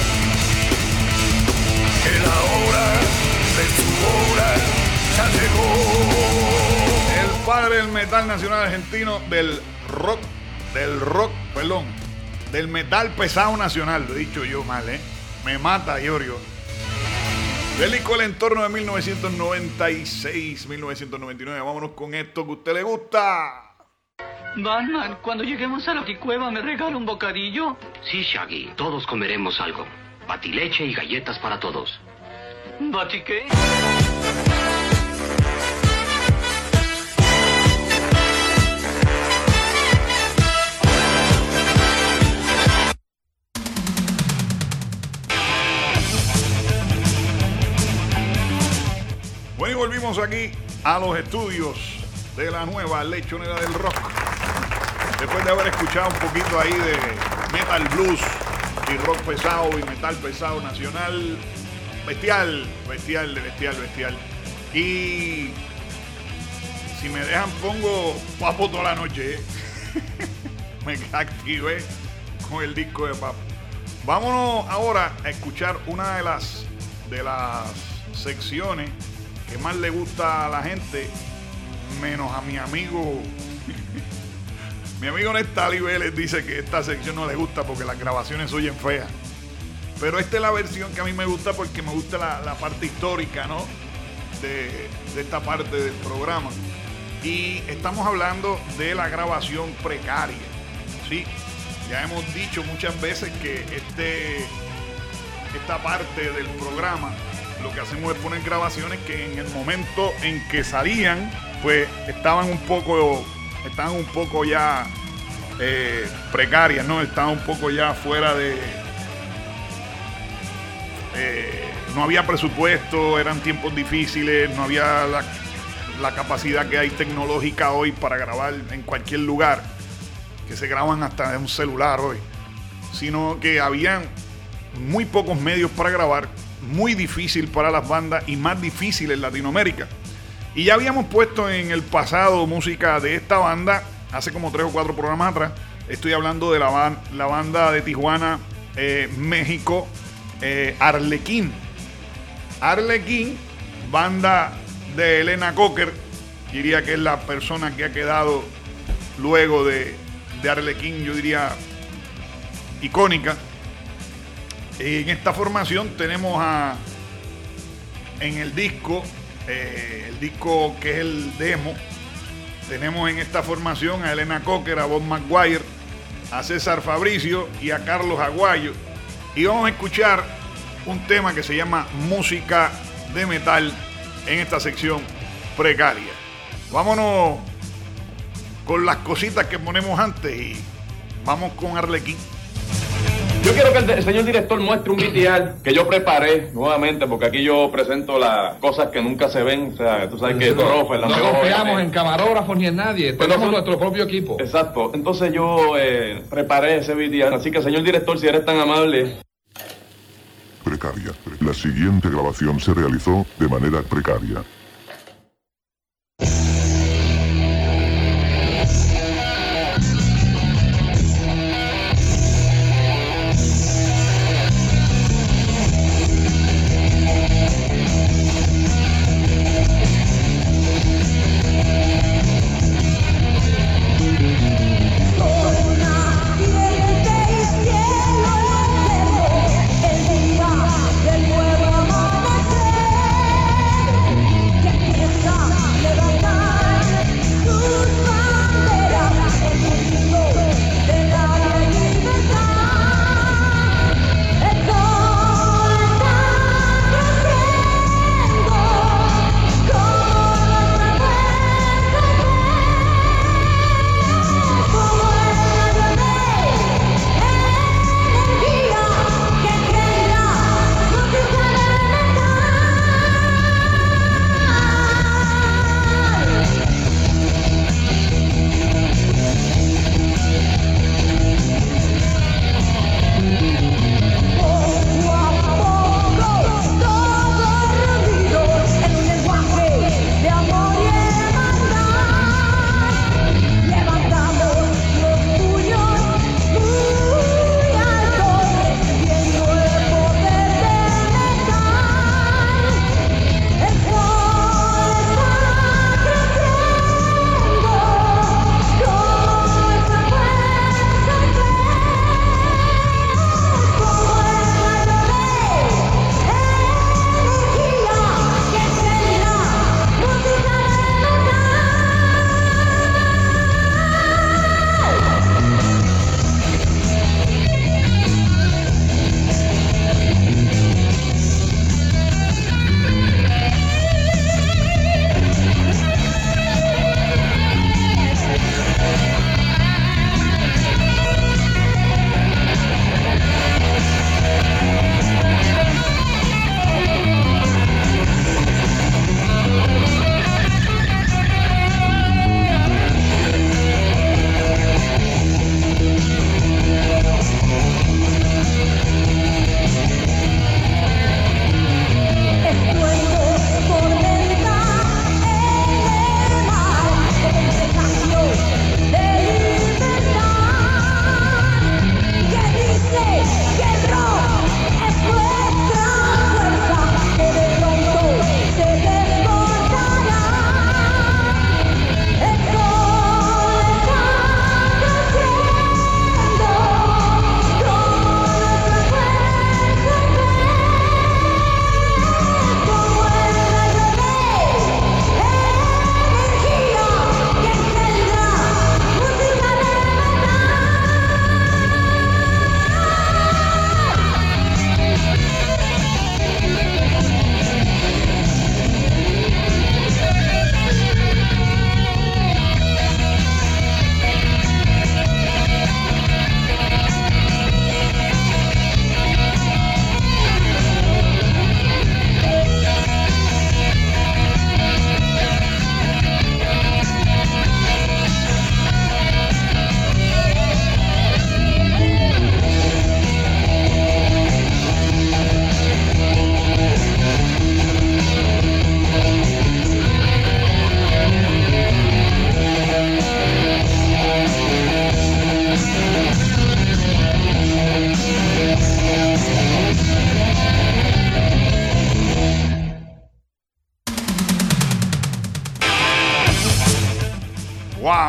[SPEAKER 16] Que la hora de su hora ya llegó.
[SPEAKER 4] El padre del metal nacional argentino, del rock, del rock, perdón, del metal pesado nacional, lo he dicho yo mal, ¿eh? Me mata, Iorio. Del disco El Entorno de mil novecientos noventa y seis, mil novecientos noventa y nueve. Vámonos con esto que a usted le gusta.
[SPEAKER 20] Batman, cuando lleguemos a la Baticueva, ¿me regala un bocadillo?
[SPEAKER 21] Sí, Shaggy, todos comeremos algo. Batileche y galletas para todos.
[SPEAKER 20] ¿Bati qué?
[SPEAKER 4] Bueno, y volvimos aquí a los estudios de la nueva lechonera del rock. Después de haber escuchado un poquito ahí de metal blues y rock pesado y metal pesado nacional, bestial, bestial, bestial, bestial. Y si me dejan pongo Papo toda la noche, ¿eh? Me activé con el disco de Papo. Vámonos ahora a escuchar una de las de las secciones que más le gusta a la gente, menos a mi amigo. Mi amigo Nestali Vélez dice que esta sección no le gusta porque las grabaciones oyen feas. Pero esta es la versión que a mí me gusta porque me gusta la, la parte histórica, ¿no? De, de esta parte del programa. Y estamos hablando de la grabación precaria. Sí, ya hemos dicho muchas veces que este, esta parte del programa lo que hacemos es poner grabaciones que en el momento en que salían, pues estaban un poco, estaban un poco ya eh, precarias, ¿no? Estaban un poco ya fuera de... Eh, no había presupuesto, eran tiempos difíciles, no había la, la capacidad que hay tecnológica hoy para grabar en cualquier lugar, que se graban hasta en un celular hoy, sino que habían muy pocos medios para grabar, muy difícil para las bandas y más difícil en Latinoamérica. Y ya habíamos puesto en el pasado música de esta banda, hace como tres o cuatro programas atrás. Estoy hablando de la, ban la banda de Tijuana, eh, México, eh, Arlequín. Arlequín, banda de Elena Cocker, diría que es la persona que ha quedado luego de, de Arlequín, yo diría icónica. En esta formación tenemos a, en el disco, eh, el disco que es el demo, tenemos en esta formación a Elena Cocker, a Bob McGuire, a César Fabricio y a Carlos Aguayo. Y vamos a escuchar un tema que se llama Música de Metal en esta sección precaria. Vámonos con las cositas que ponemos antes y vamos con Arlequín.
[SPEAKER 1] Yo quiero que el, el señor director muestre un V T R que yo preparé nuevamente, porque aquí yo presento las cosas que nunca se ven. O sea, tú sabes que
[SPEAKER 22] no,
[SPEAKER 1] Rofer,
[SPEAKER 22] no confiamos en camarógrafos ni en nadie,
[SPEAKER 1] pero
[SPEAKER 22] tenemos
[SPEAKER 1] son,
[SPEAKER 22] nuestro propio equipo.
[SPEAKER 1] Exacto, entonces yo eh, preparé ese V T R, así que señor director, si eres tan amable.
[SPEAKER 3] Precaria. La siguiente grabación se realizó de manera precaria.
[SPEAKER 23] El día del nuevo amanecer.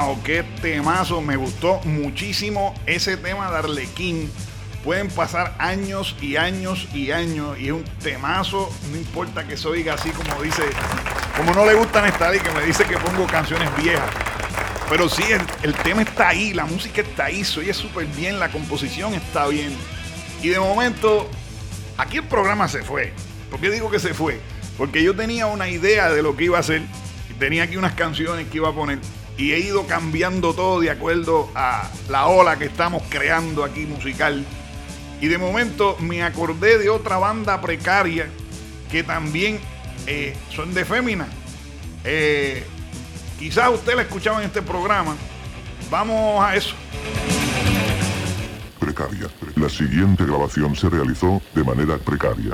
[SPEAKER 4] carajo, qué temazo, me gustó muchísimo ese tema de Arlequín. Pueden pasar años y años y años y es un temazo, no importa que se oiga así como dice, como no le gusta a Nestali, que me dice que pongo canciones viejas. Pero sí, el, el tema está ahí, la música está ahí, se oye súper bien, la composición está bien. Y de momento, aquí el programa se fue. ¿Por qué digo que se fue? Porque yo tenía una idea de lo que iba a hacer, tenía aquí unas canciones que iba a poner, y he ido cambiando todo de acuerdo a la ola que estamos creando aquí musical. Y de momento me acordé de otra banda precaria que también eh, son de fémina. Eh, quizás usted la escuchaba en este programa. Vamos a eso.
[SPEAKER 3] Precaria. La siguiente grabación se realizó de manera precaria.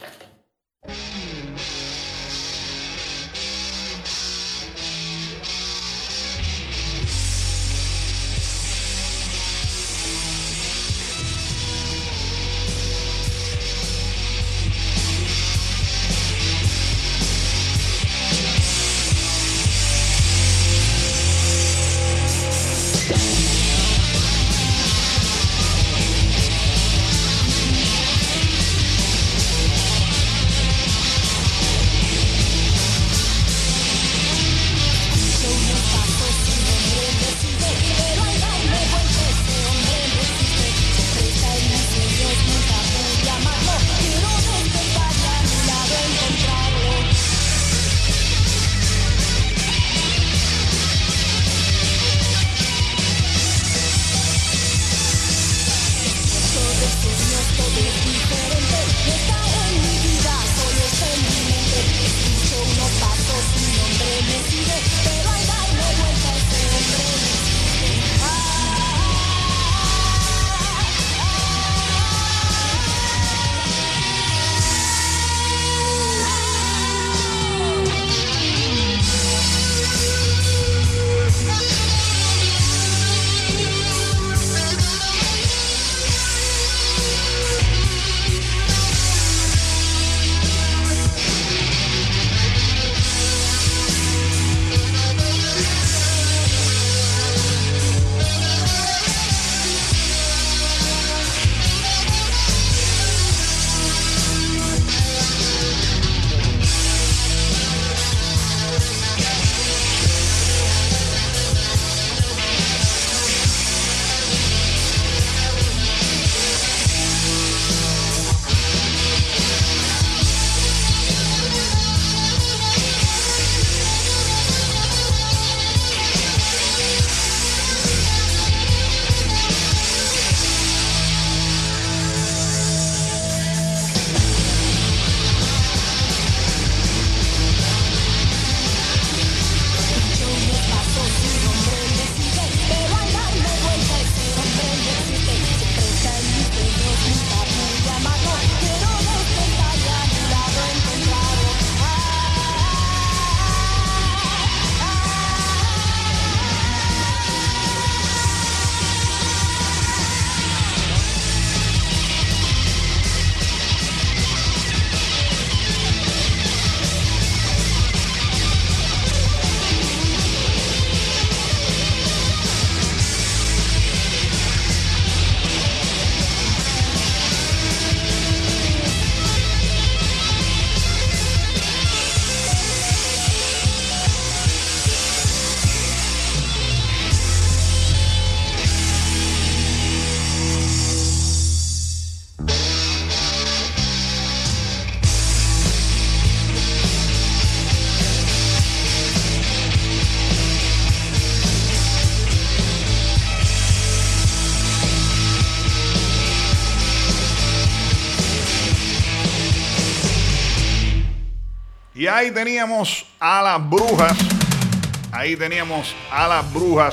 [SPEAKER 4] Y ahí teníamos a las brujas. Ahí teníamos a las brujas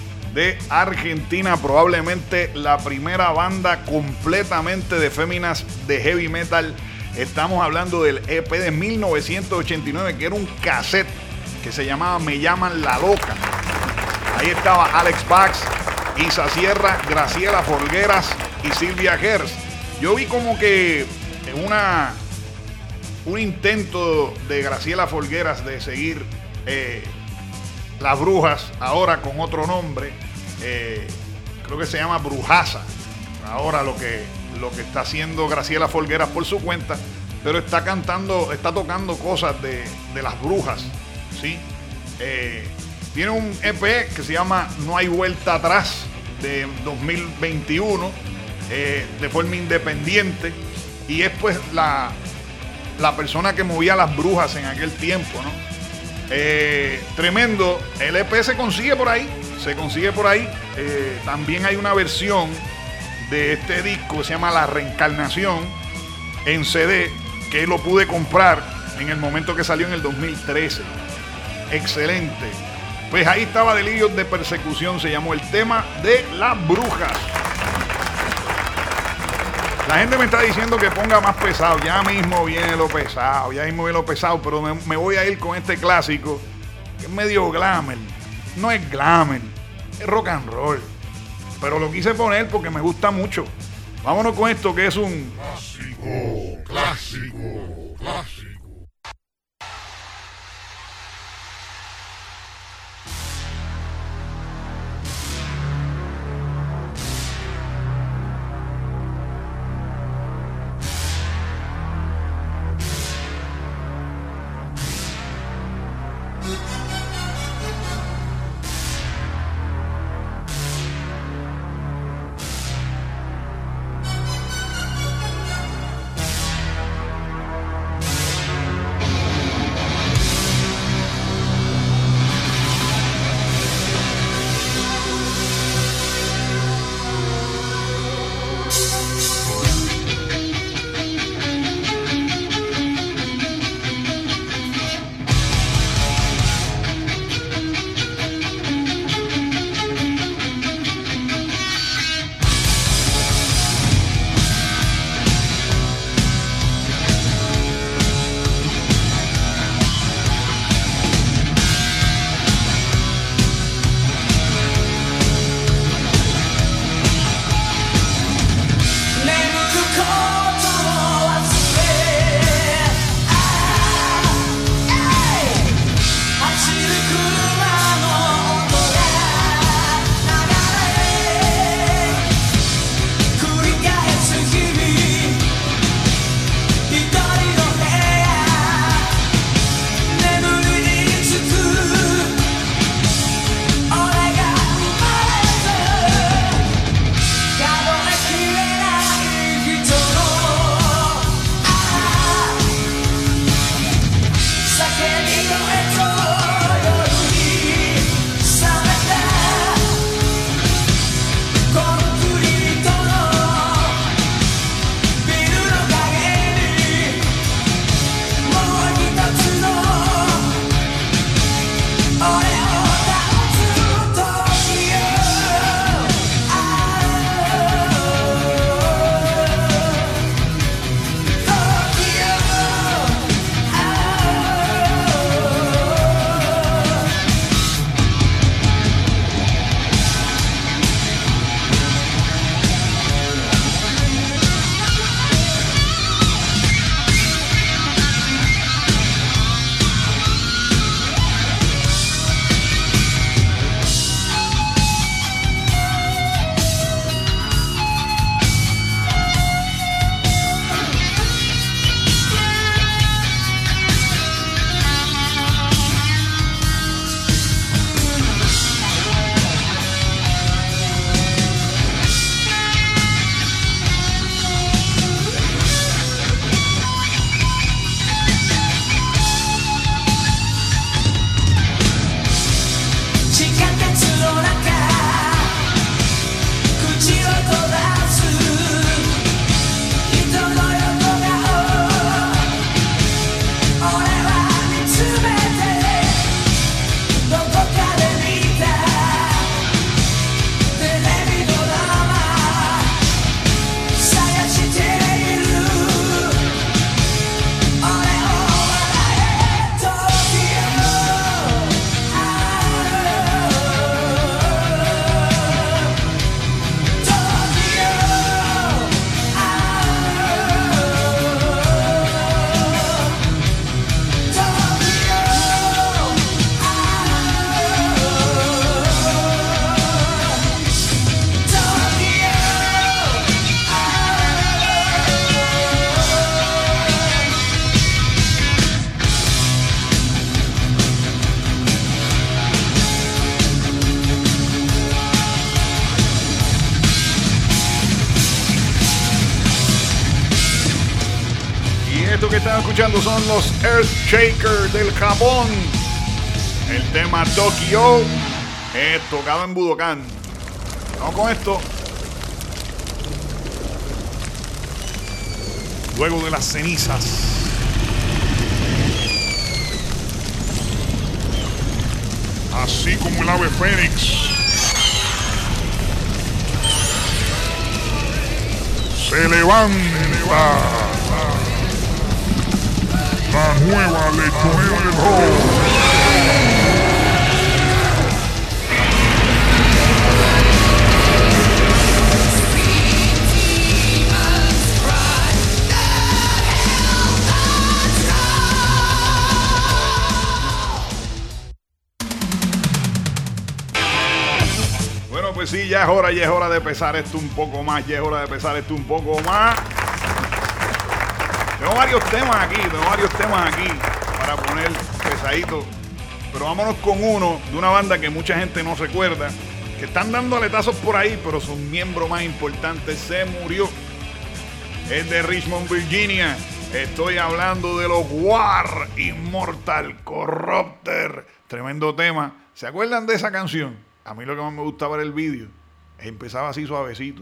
[SPEAKER 4] de Argentina. Probablemente la primera banda completamente de féminas de heavy metal. Estamos hablando del E P de mil novecientos ochenta y nueve, que era un cassette que se llamaba Me Llaman La Loca. Ahí estaba Alex Bax, Isa Sierra, Graciela Folgueras y Silvia Gers. Yo vi como que una... un intento de Graciela Folgueras de seguir eh, las brujas, ahora con otro nombre, eh, creo que se llama Brujaza. Ahora lo que, lo que está haciendo Graciela Folgueras por su cuenta, pero está cantando, está tocando cosas de, de las brujas, ¿sí? Eh, tiene un E P que se llama No hay vuelta atrás, de dos mil veintiuno, eh, de forma independiente, y es pues la, la persona que movía a las brujas en aquel tiempo, ¿no? Eh, tremendo. El E P se consigue por ahí, se consigue por ahí. Eh, también hay una versión de este disco que se llama La Reencarnación en C D, que lo pude comprar en el momento que salió en el dos mil trece. Excelente. Pues ahí estaba Delirios de Persecución, se llamó el tema de las brujas. La gente me está diciendo que ponga más pesado. Ya mismo viene lo pesado, ya mismo viene lo pesado, pero me, me voy a ir con este clásico, que es medio glamour. No es glamour, es rock and roll. Pero lo quise poner porque me gusta mucho. Vámonos con esto, que es un
[SPEAKER 17] clásico, clásico, clásico.
[SPEAKER 4] esto que están escuchando son los Earthshakers del Japón. El tema Tokyo es tocado en Budokan. Vamos con esto. Luego de las cenizas.
[SPEAKER 17] Así como el ave fénix se levanta la nueva lechonera del rock.
[SPEAKER 4] Pues sí, ya es hora, ya es hora de pesar esto un poco más, ya es hora de pesar esto un poco más. Tengo varios temas aquí, tengo varios temas aquí para poner pesadito. Pero vámonos con uno de una banda que mucha gente no recuerda, que están dando aletazos por ahí, pero su miembro más importante se murió. Es de Richmond, Virginia. Estoy hablando de los War, Immortal Corrupter. Tremendo tema. ¿Se acuerdan de esa canción? A mí lo que más me gustaba era el vídeo. Empezaba así suavecito.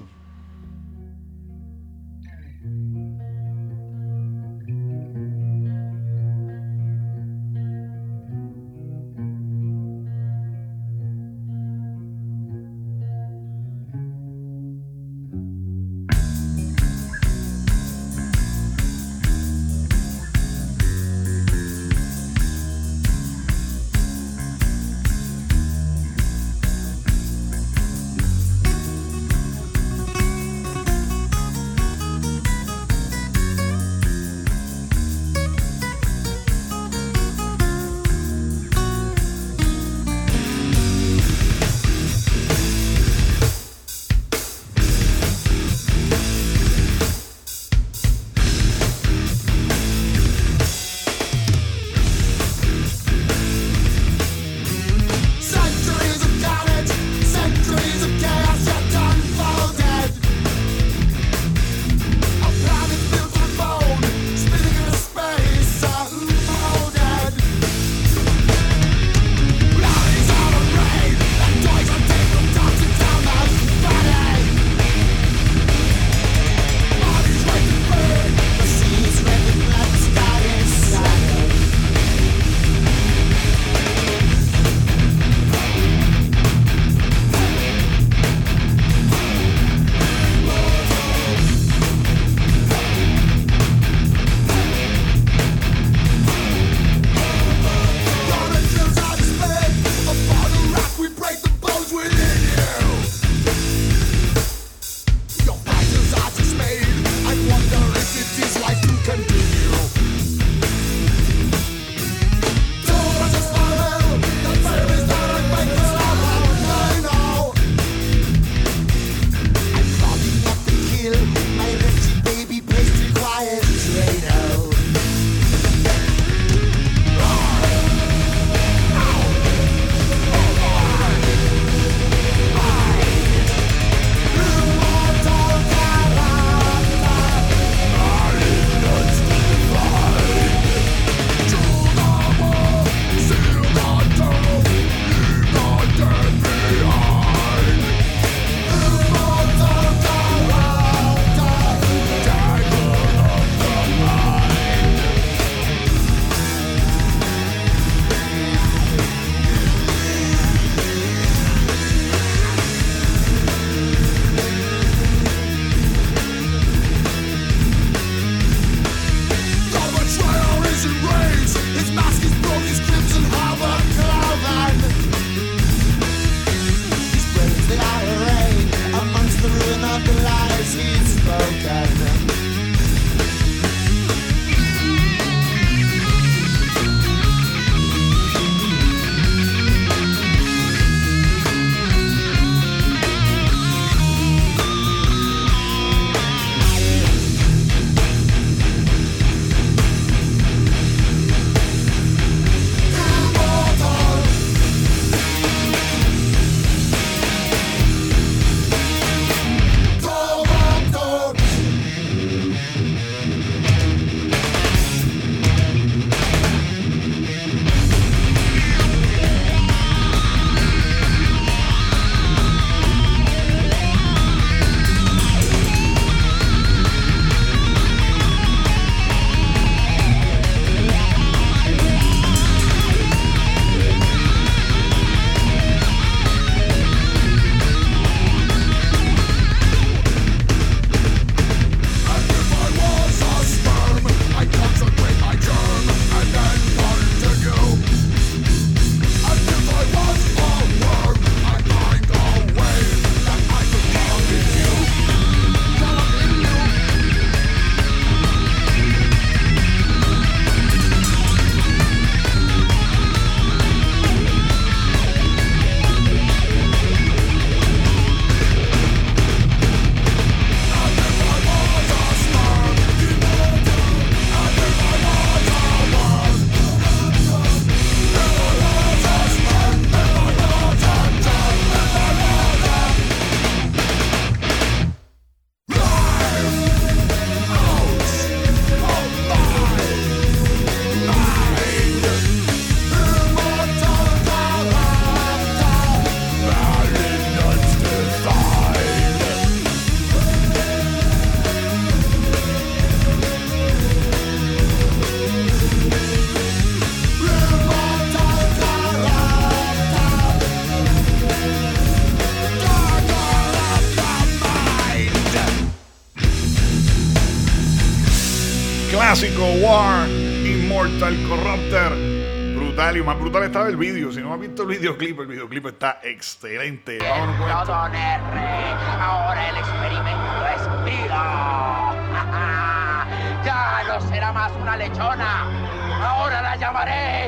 [SPEAKER 4] clásico War, Immortal Corruptor. Brutal, y más brutal estaba el vídeo. Si no has visto el videoclip, el videoclip está excelente. Vámonos con esto.
[SPEAKER 5] Don R, ahora el experimento expira. Ya no será más una lechona. Ahora la llamaré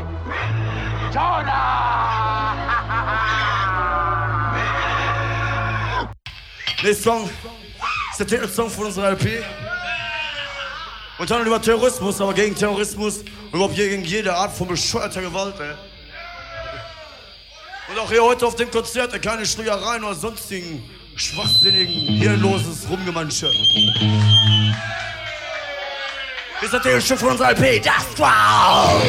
[SPEAKER 5] Chona.
[SPEAKER 6] Der Song ist der Titelsong von unserer L P. Und handelt über Terrorismus, aber gegen Terrorismus und überhaupt gegen jede Art von bescheuerter Gewalt, ey. Und auch hier heute auf dem Konzert, ey, keine Schlägereien oder sonstigen schwachsinnigen, hirnloses Rumgemansche. Das ist der Titelstück von unserer L P, das Wow!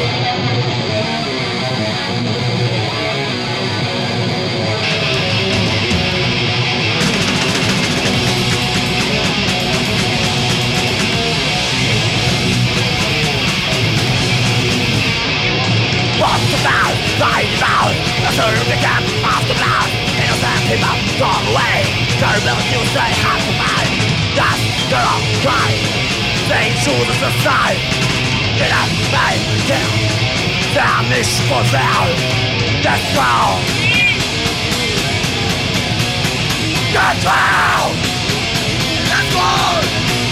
[SPEAKER 5] What's the bound? Fight about the third of the camp of the blood. Innocent people gone away. Terribility will say half the mind. That's their own crime. They choose the side. Get up, fight, kill. Damage for them. That's wrong. That's wrong. That's wrong.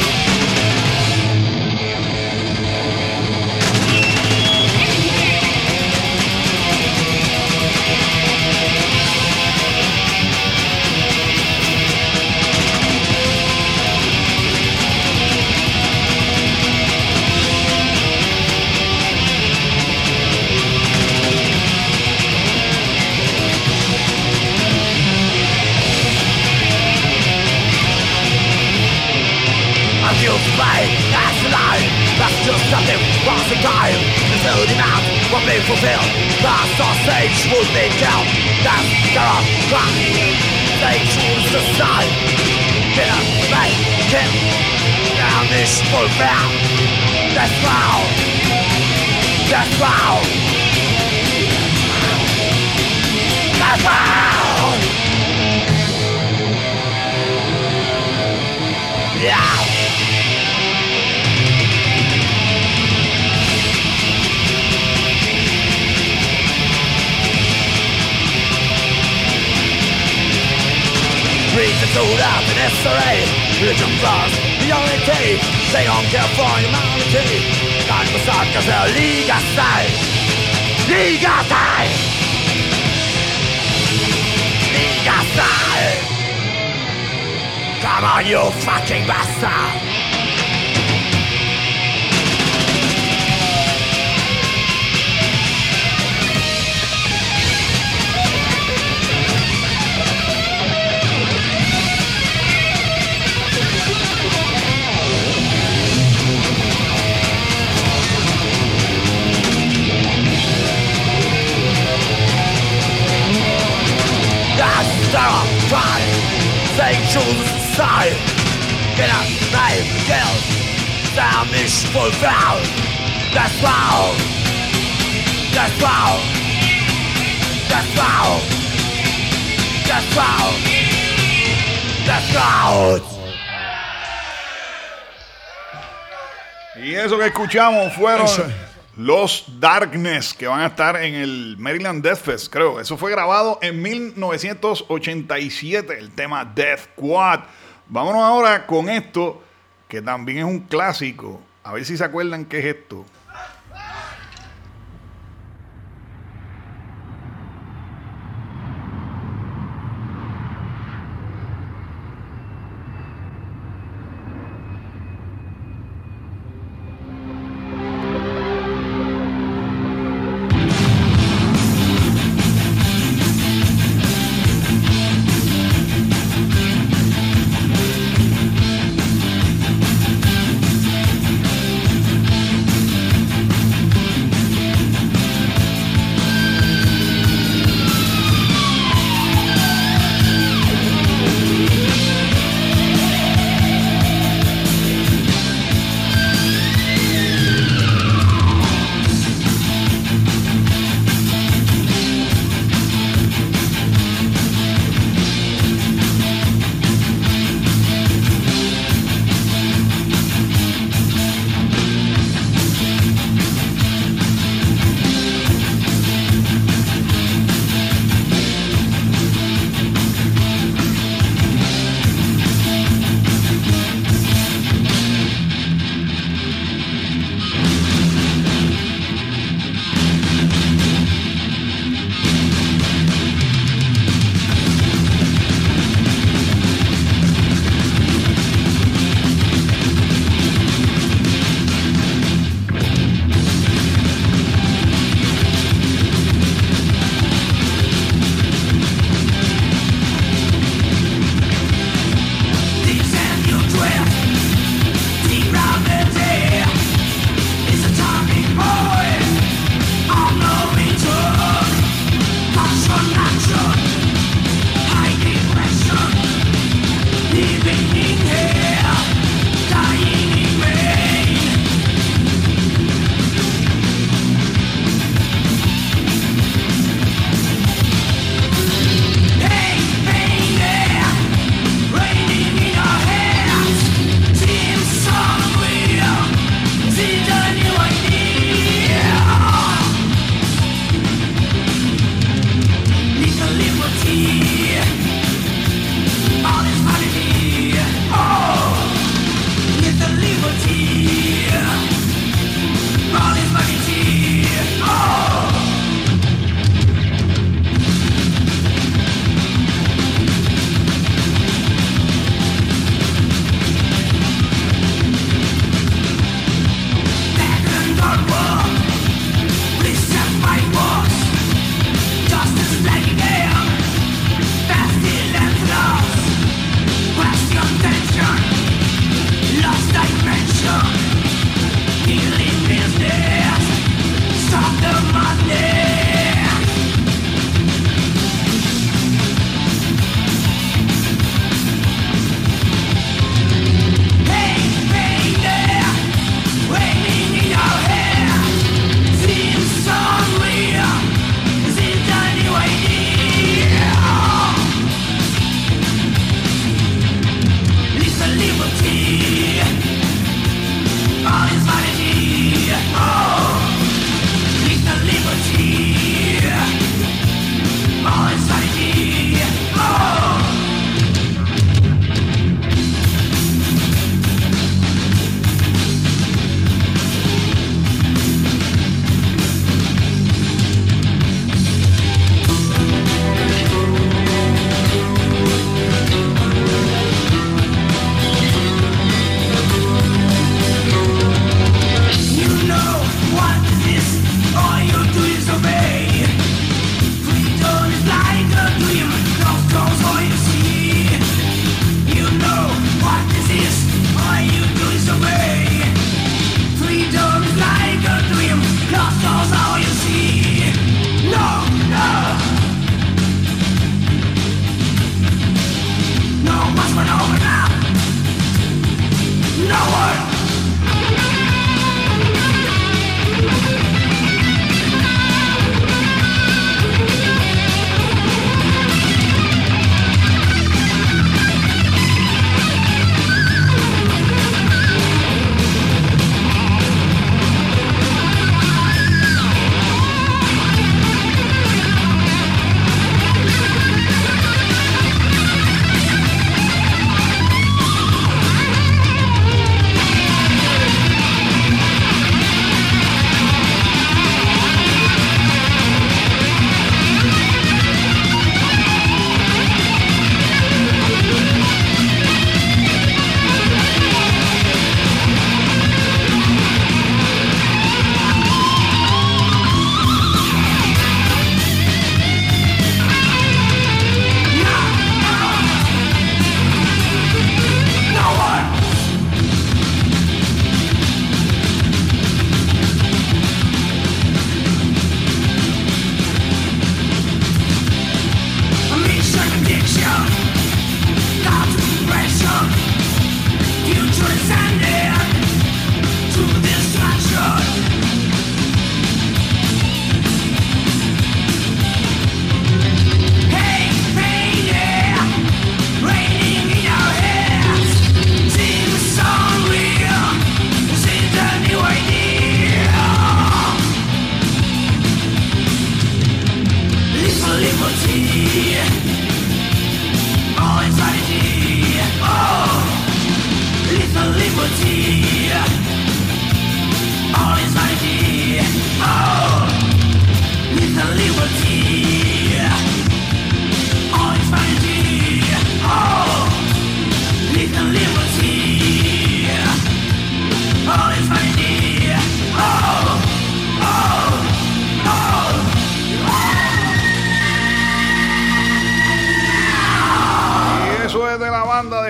[SPEAKER 5] Fight, that's the line. That's just something once a time. Until the mouth will be fulfilled. The sausage will be killed. That's their crime. They choose the side. Get up, fight, kill. Now this fulfilled. That's foul. That's foul. That's foul. Yeah. Read the code up in S R A. Religion plus the only key. They don't care for humanity. Time for suckers, they're legalized. Legalized. Legalized. Come on, you fucking bastard. They choose the side. Get up, knife, kill. Down this fulfilled. That's foul. That's foul. That's foul. That's foul. That's foul.
[SPEAKER 4] Y eso que escuchamos fueron los Darkness, que van a estar en el Maryland Death Fest, creo. Eso fue grabado en mil novecientos ochenta y siete, el tema Death Squad. Vámonos ahora con esto, que también es un clásico. A ver si se acuerdan qué es esto.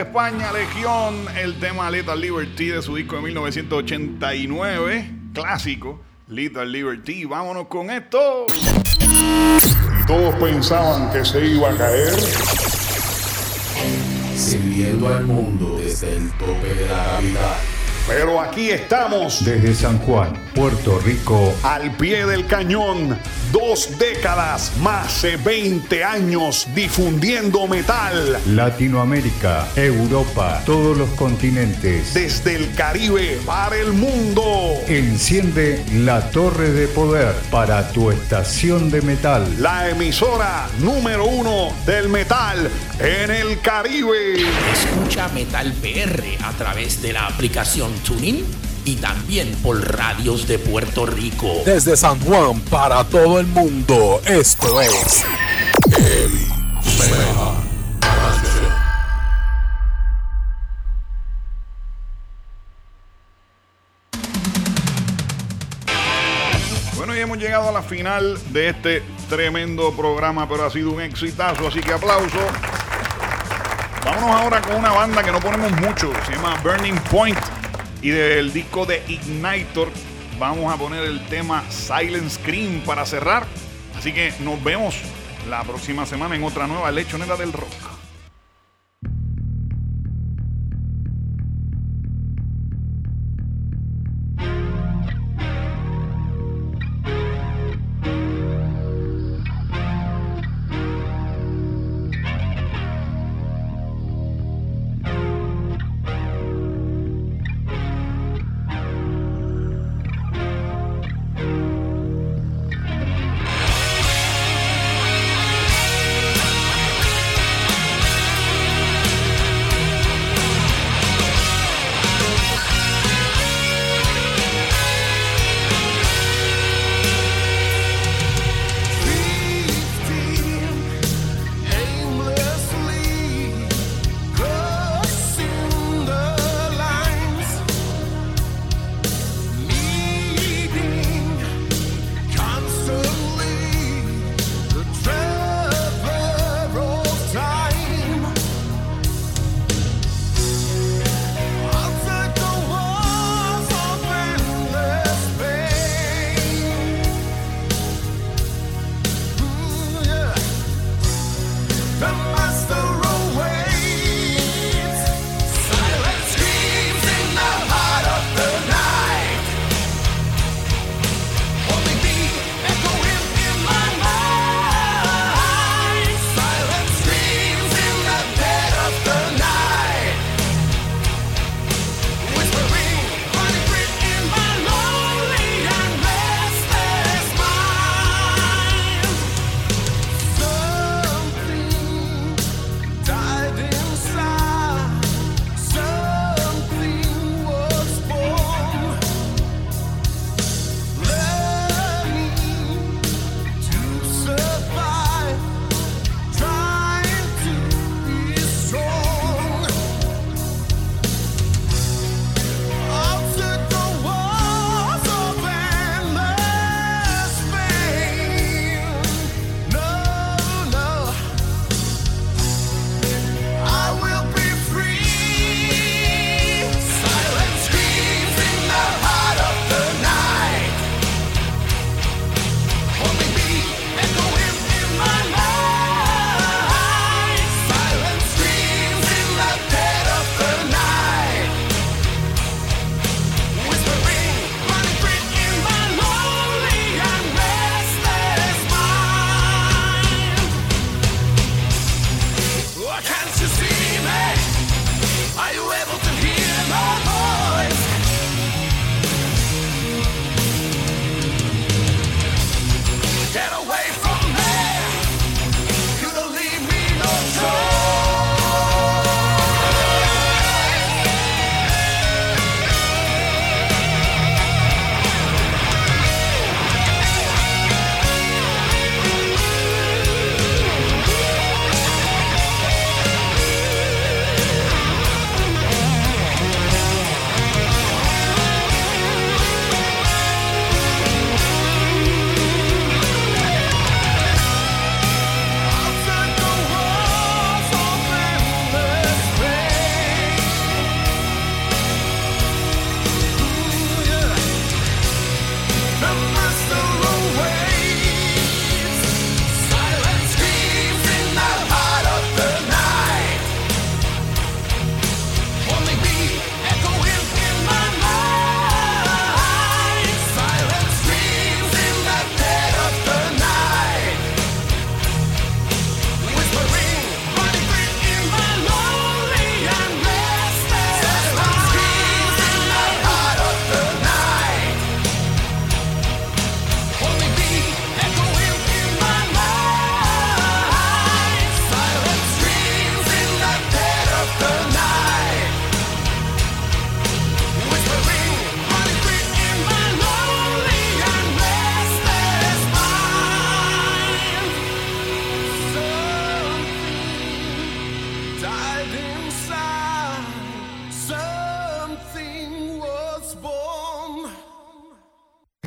[SPEAKER 4] España, Legión, el tema Lethal Liberty de su disco de mil novecientos ochenta y nueve, clásico, Lethal Liberty. Vámonos con esto.
[SPEAKER 17] Y todos pensaban que se iba a caer.
[SPEAKER 7] Sirviendo al mundo desde el tope de la gravedad.
[SPEAKER 17] Pero aquí estamos.
[SPEAKER 8] Desde San Juan, Puerto Rico.
[SPEAKER 17] Al pie del cañón. Dos décadas, más de veinte años difundiendo metal.
[SPEAKER 8] Latinoamérica, Europa, todos los continentes.
[SPEAKER 17] Desde el Caribe para el mundo.
[SPEAKER 8] Enciende la torre de poder para tu estación de metal.
[SPEAKER 17] La emisora número uno del metal en el Caribe.
[SPEAKER 23] Escucha Metal P R a través de la aplicación TuneIn y también por radios de Puerto Rico.
[SPEAKER 7] Desde San Juan para todo el mundo, esto es el Mega Radio.
[SPEAKER 4] Bueno, y hemos llegado a la final de este tremendo programa, pero ha sido un exitazo, así que aplauso. Vámonos ahora con una banda que no ponemos mucho, se llama Burning Point. Y del disco de Ignitor vamos a poner el tema Silent Scream para cerrar. Así que nos vemos la próxima semana en otra nueva Lechonera del Rock.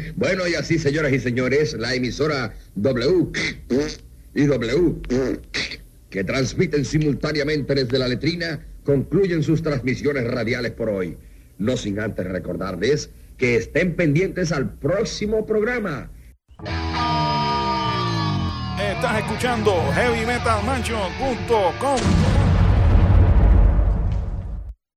[SPEAKER 2] Bueno, y así, señoras y señores, la emisora W y W, que transmiten simultáneamente desde la letrina, concluyen sus transmisiones radiales por hoy. No sin antes recordarles que estén pendientes al próximo programa.
[SPEAKER 4] Estás escuchando heavy metal mansion punto com.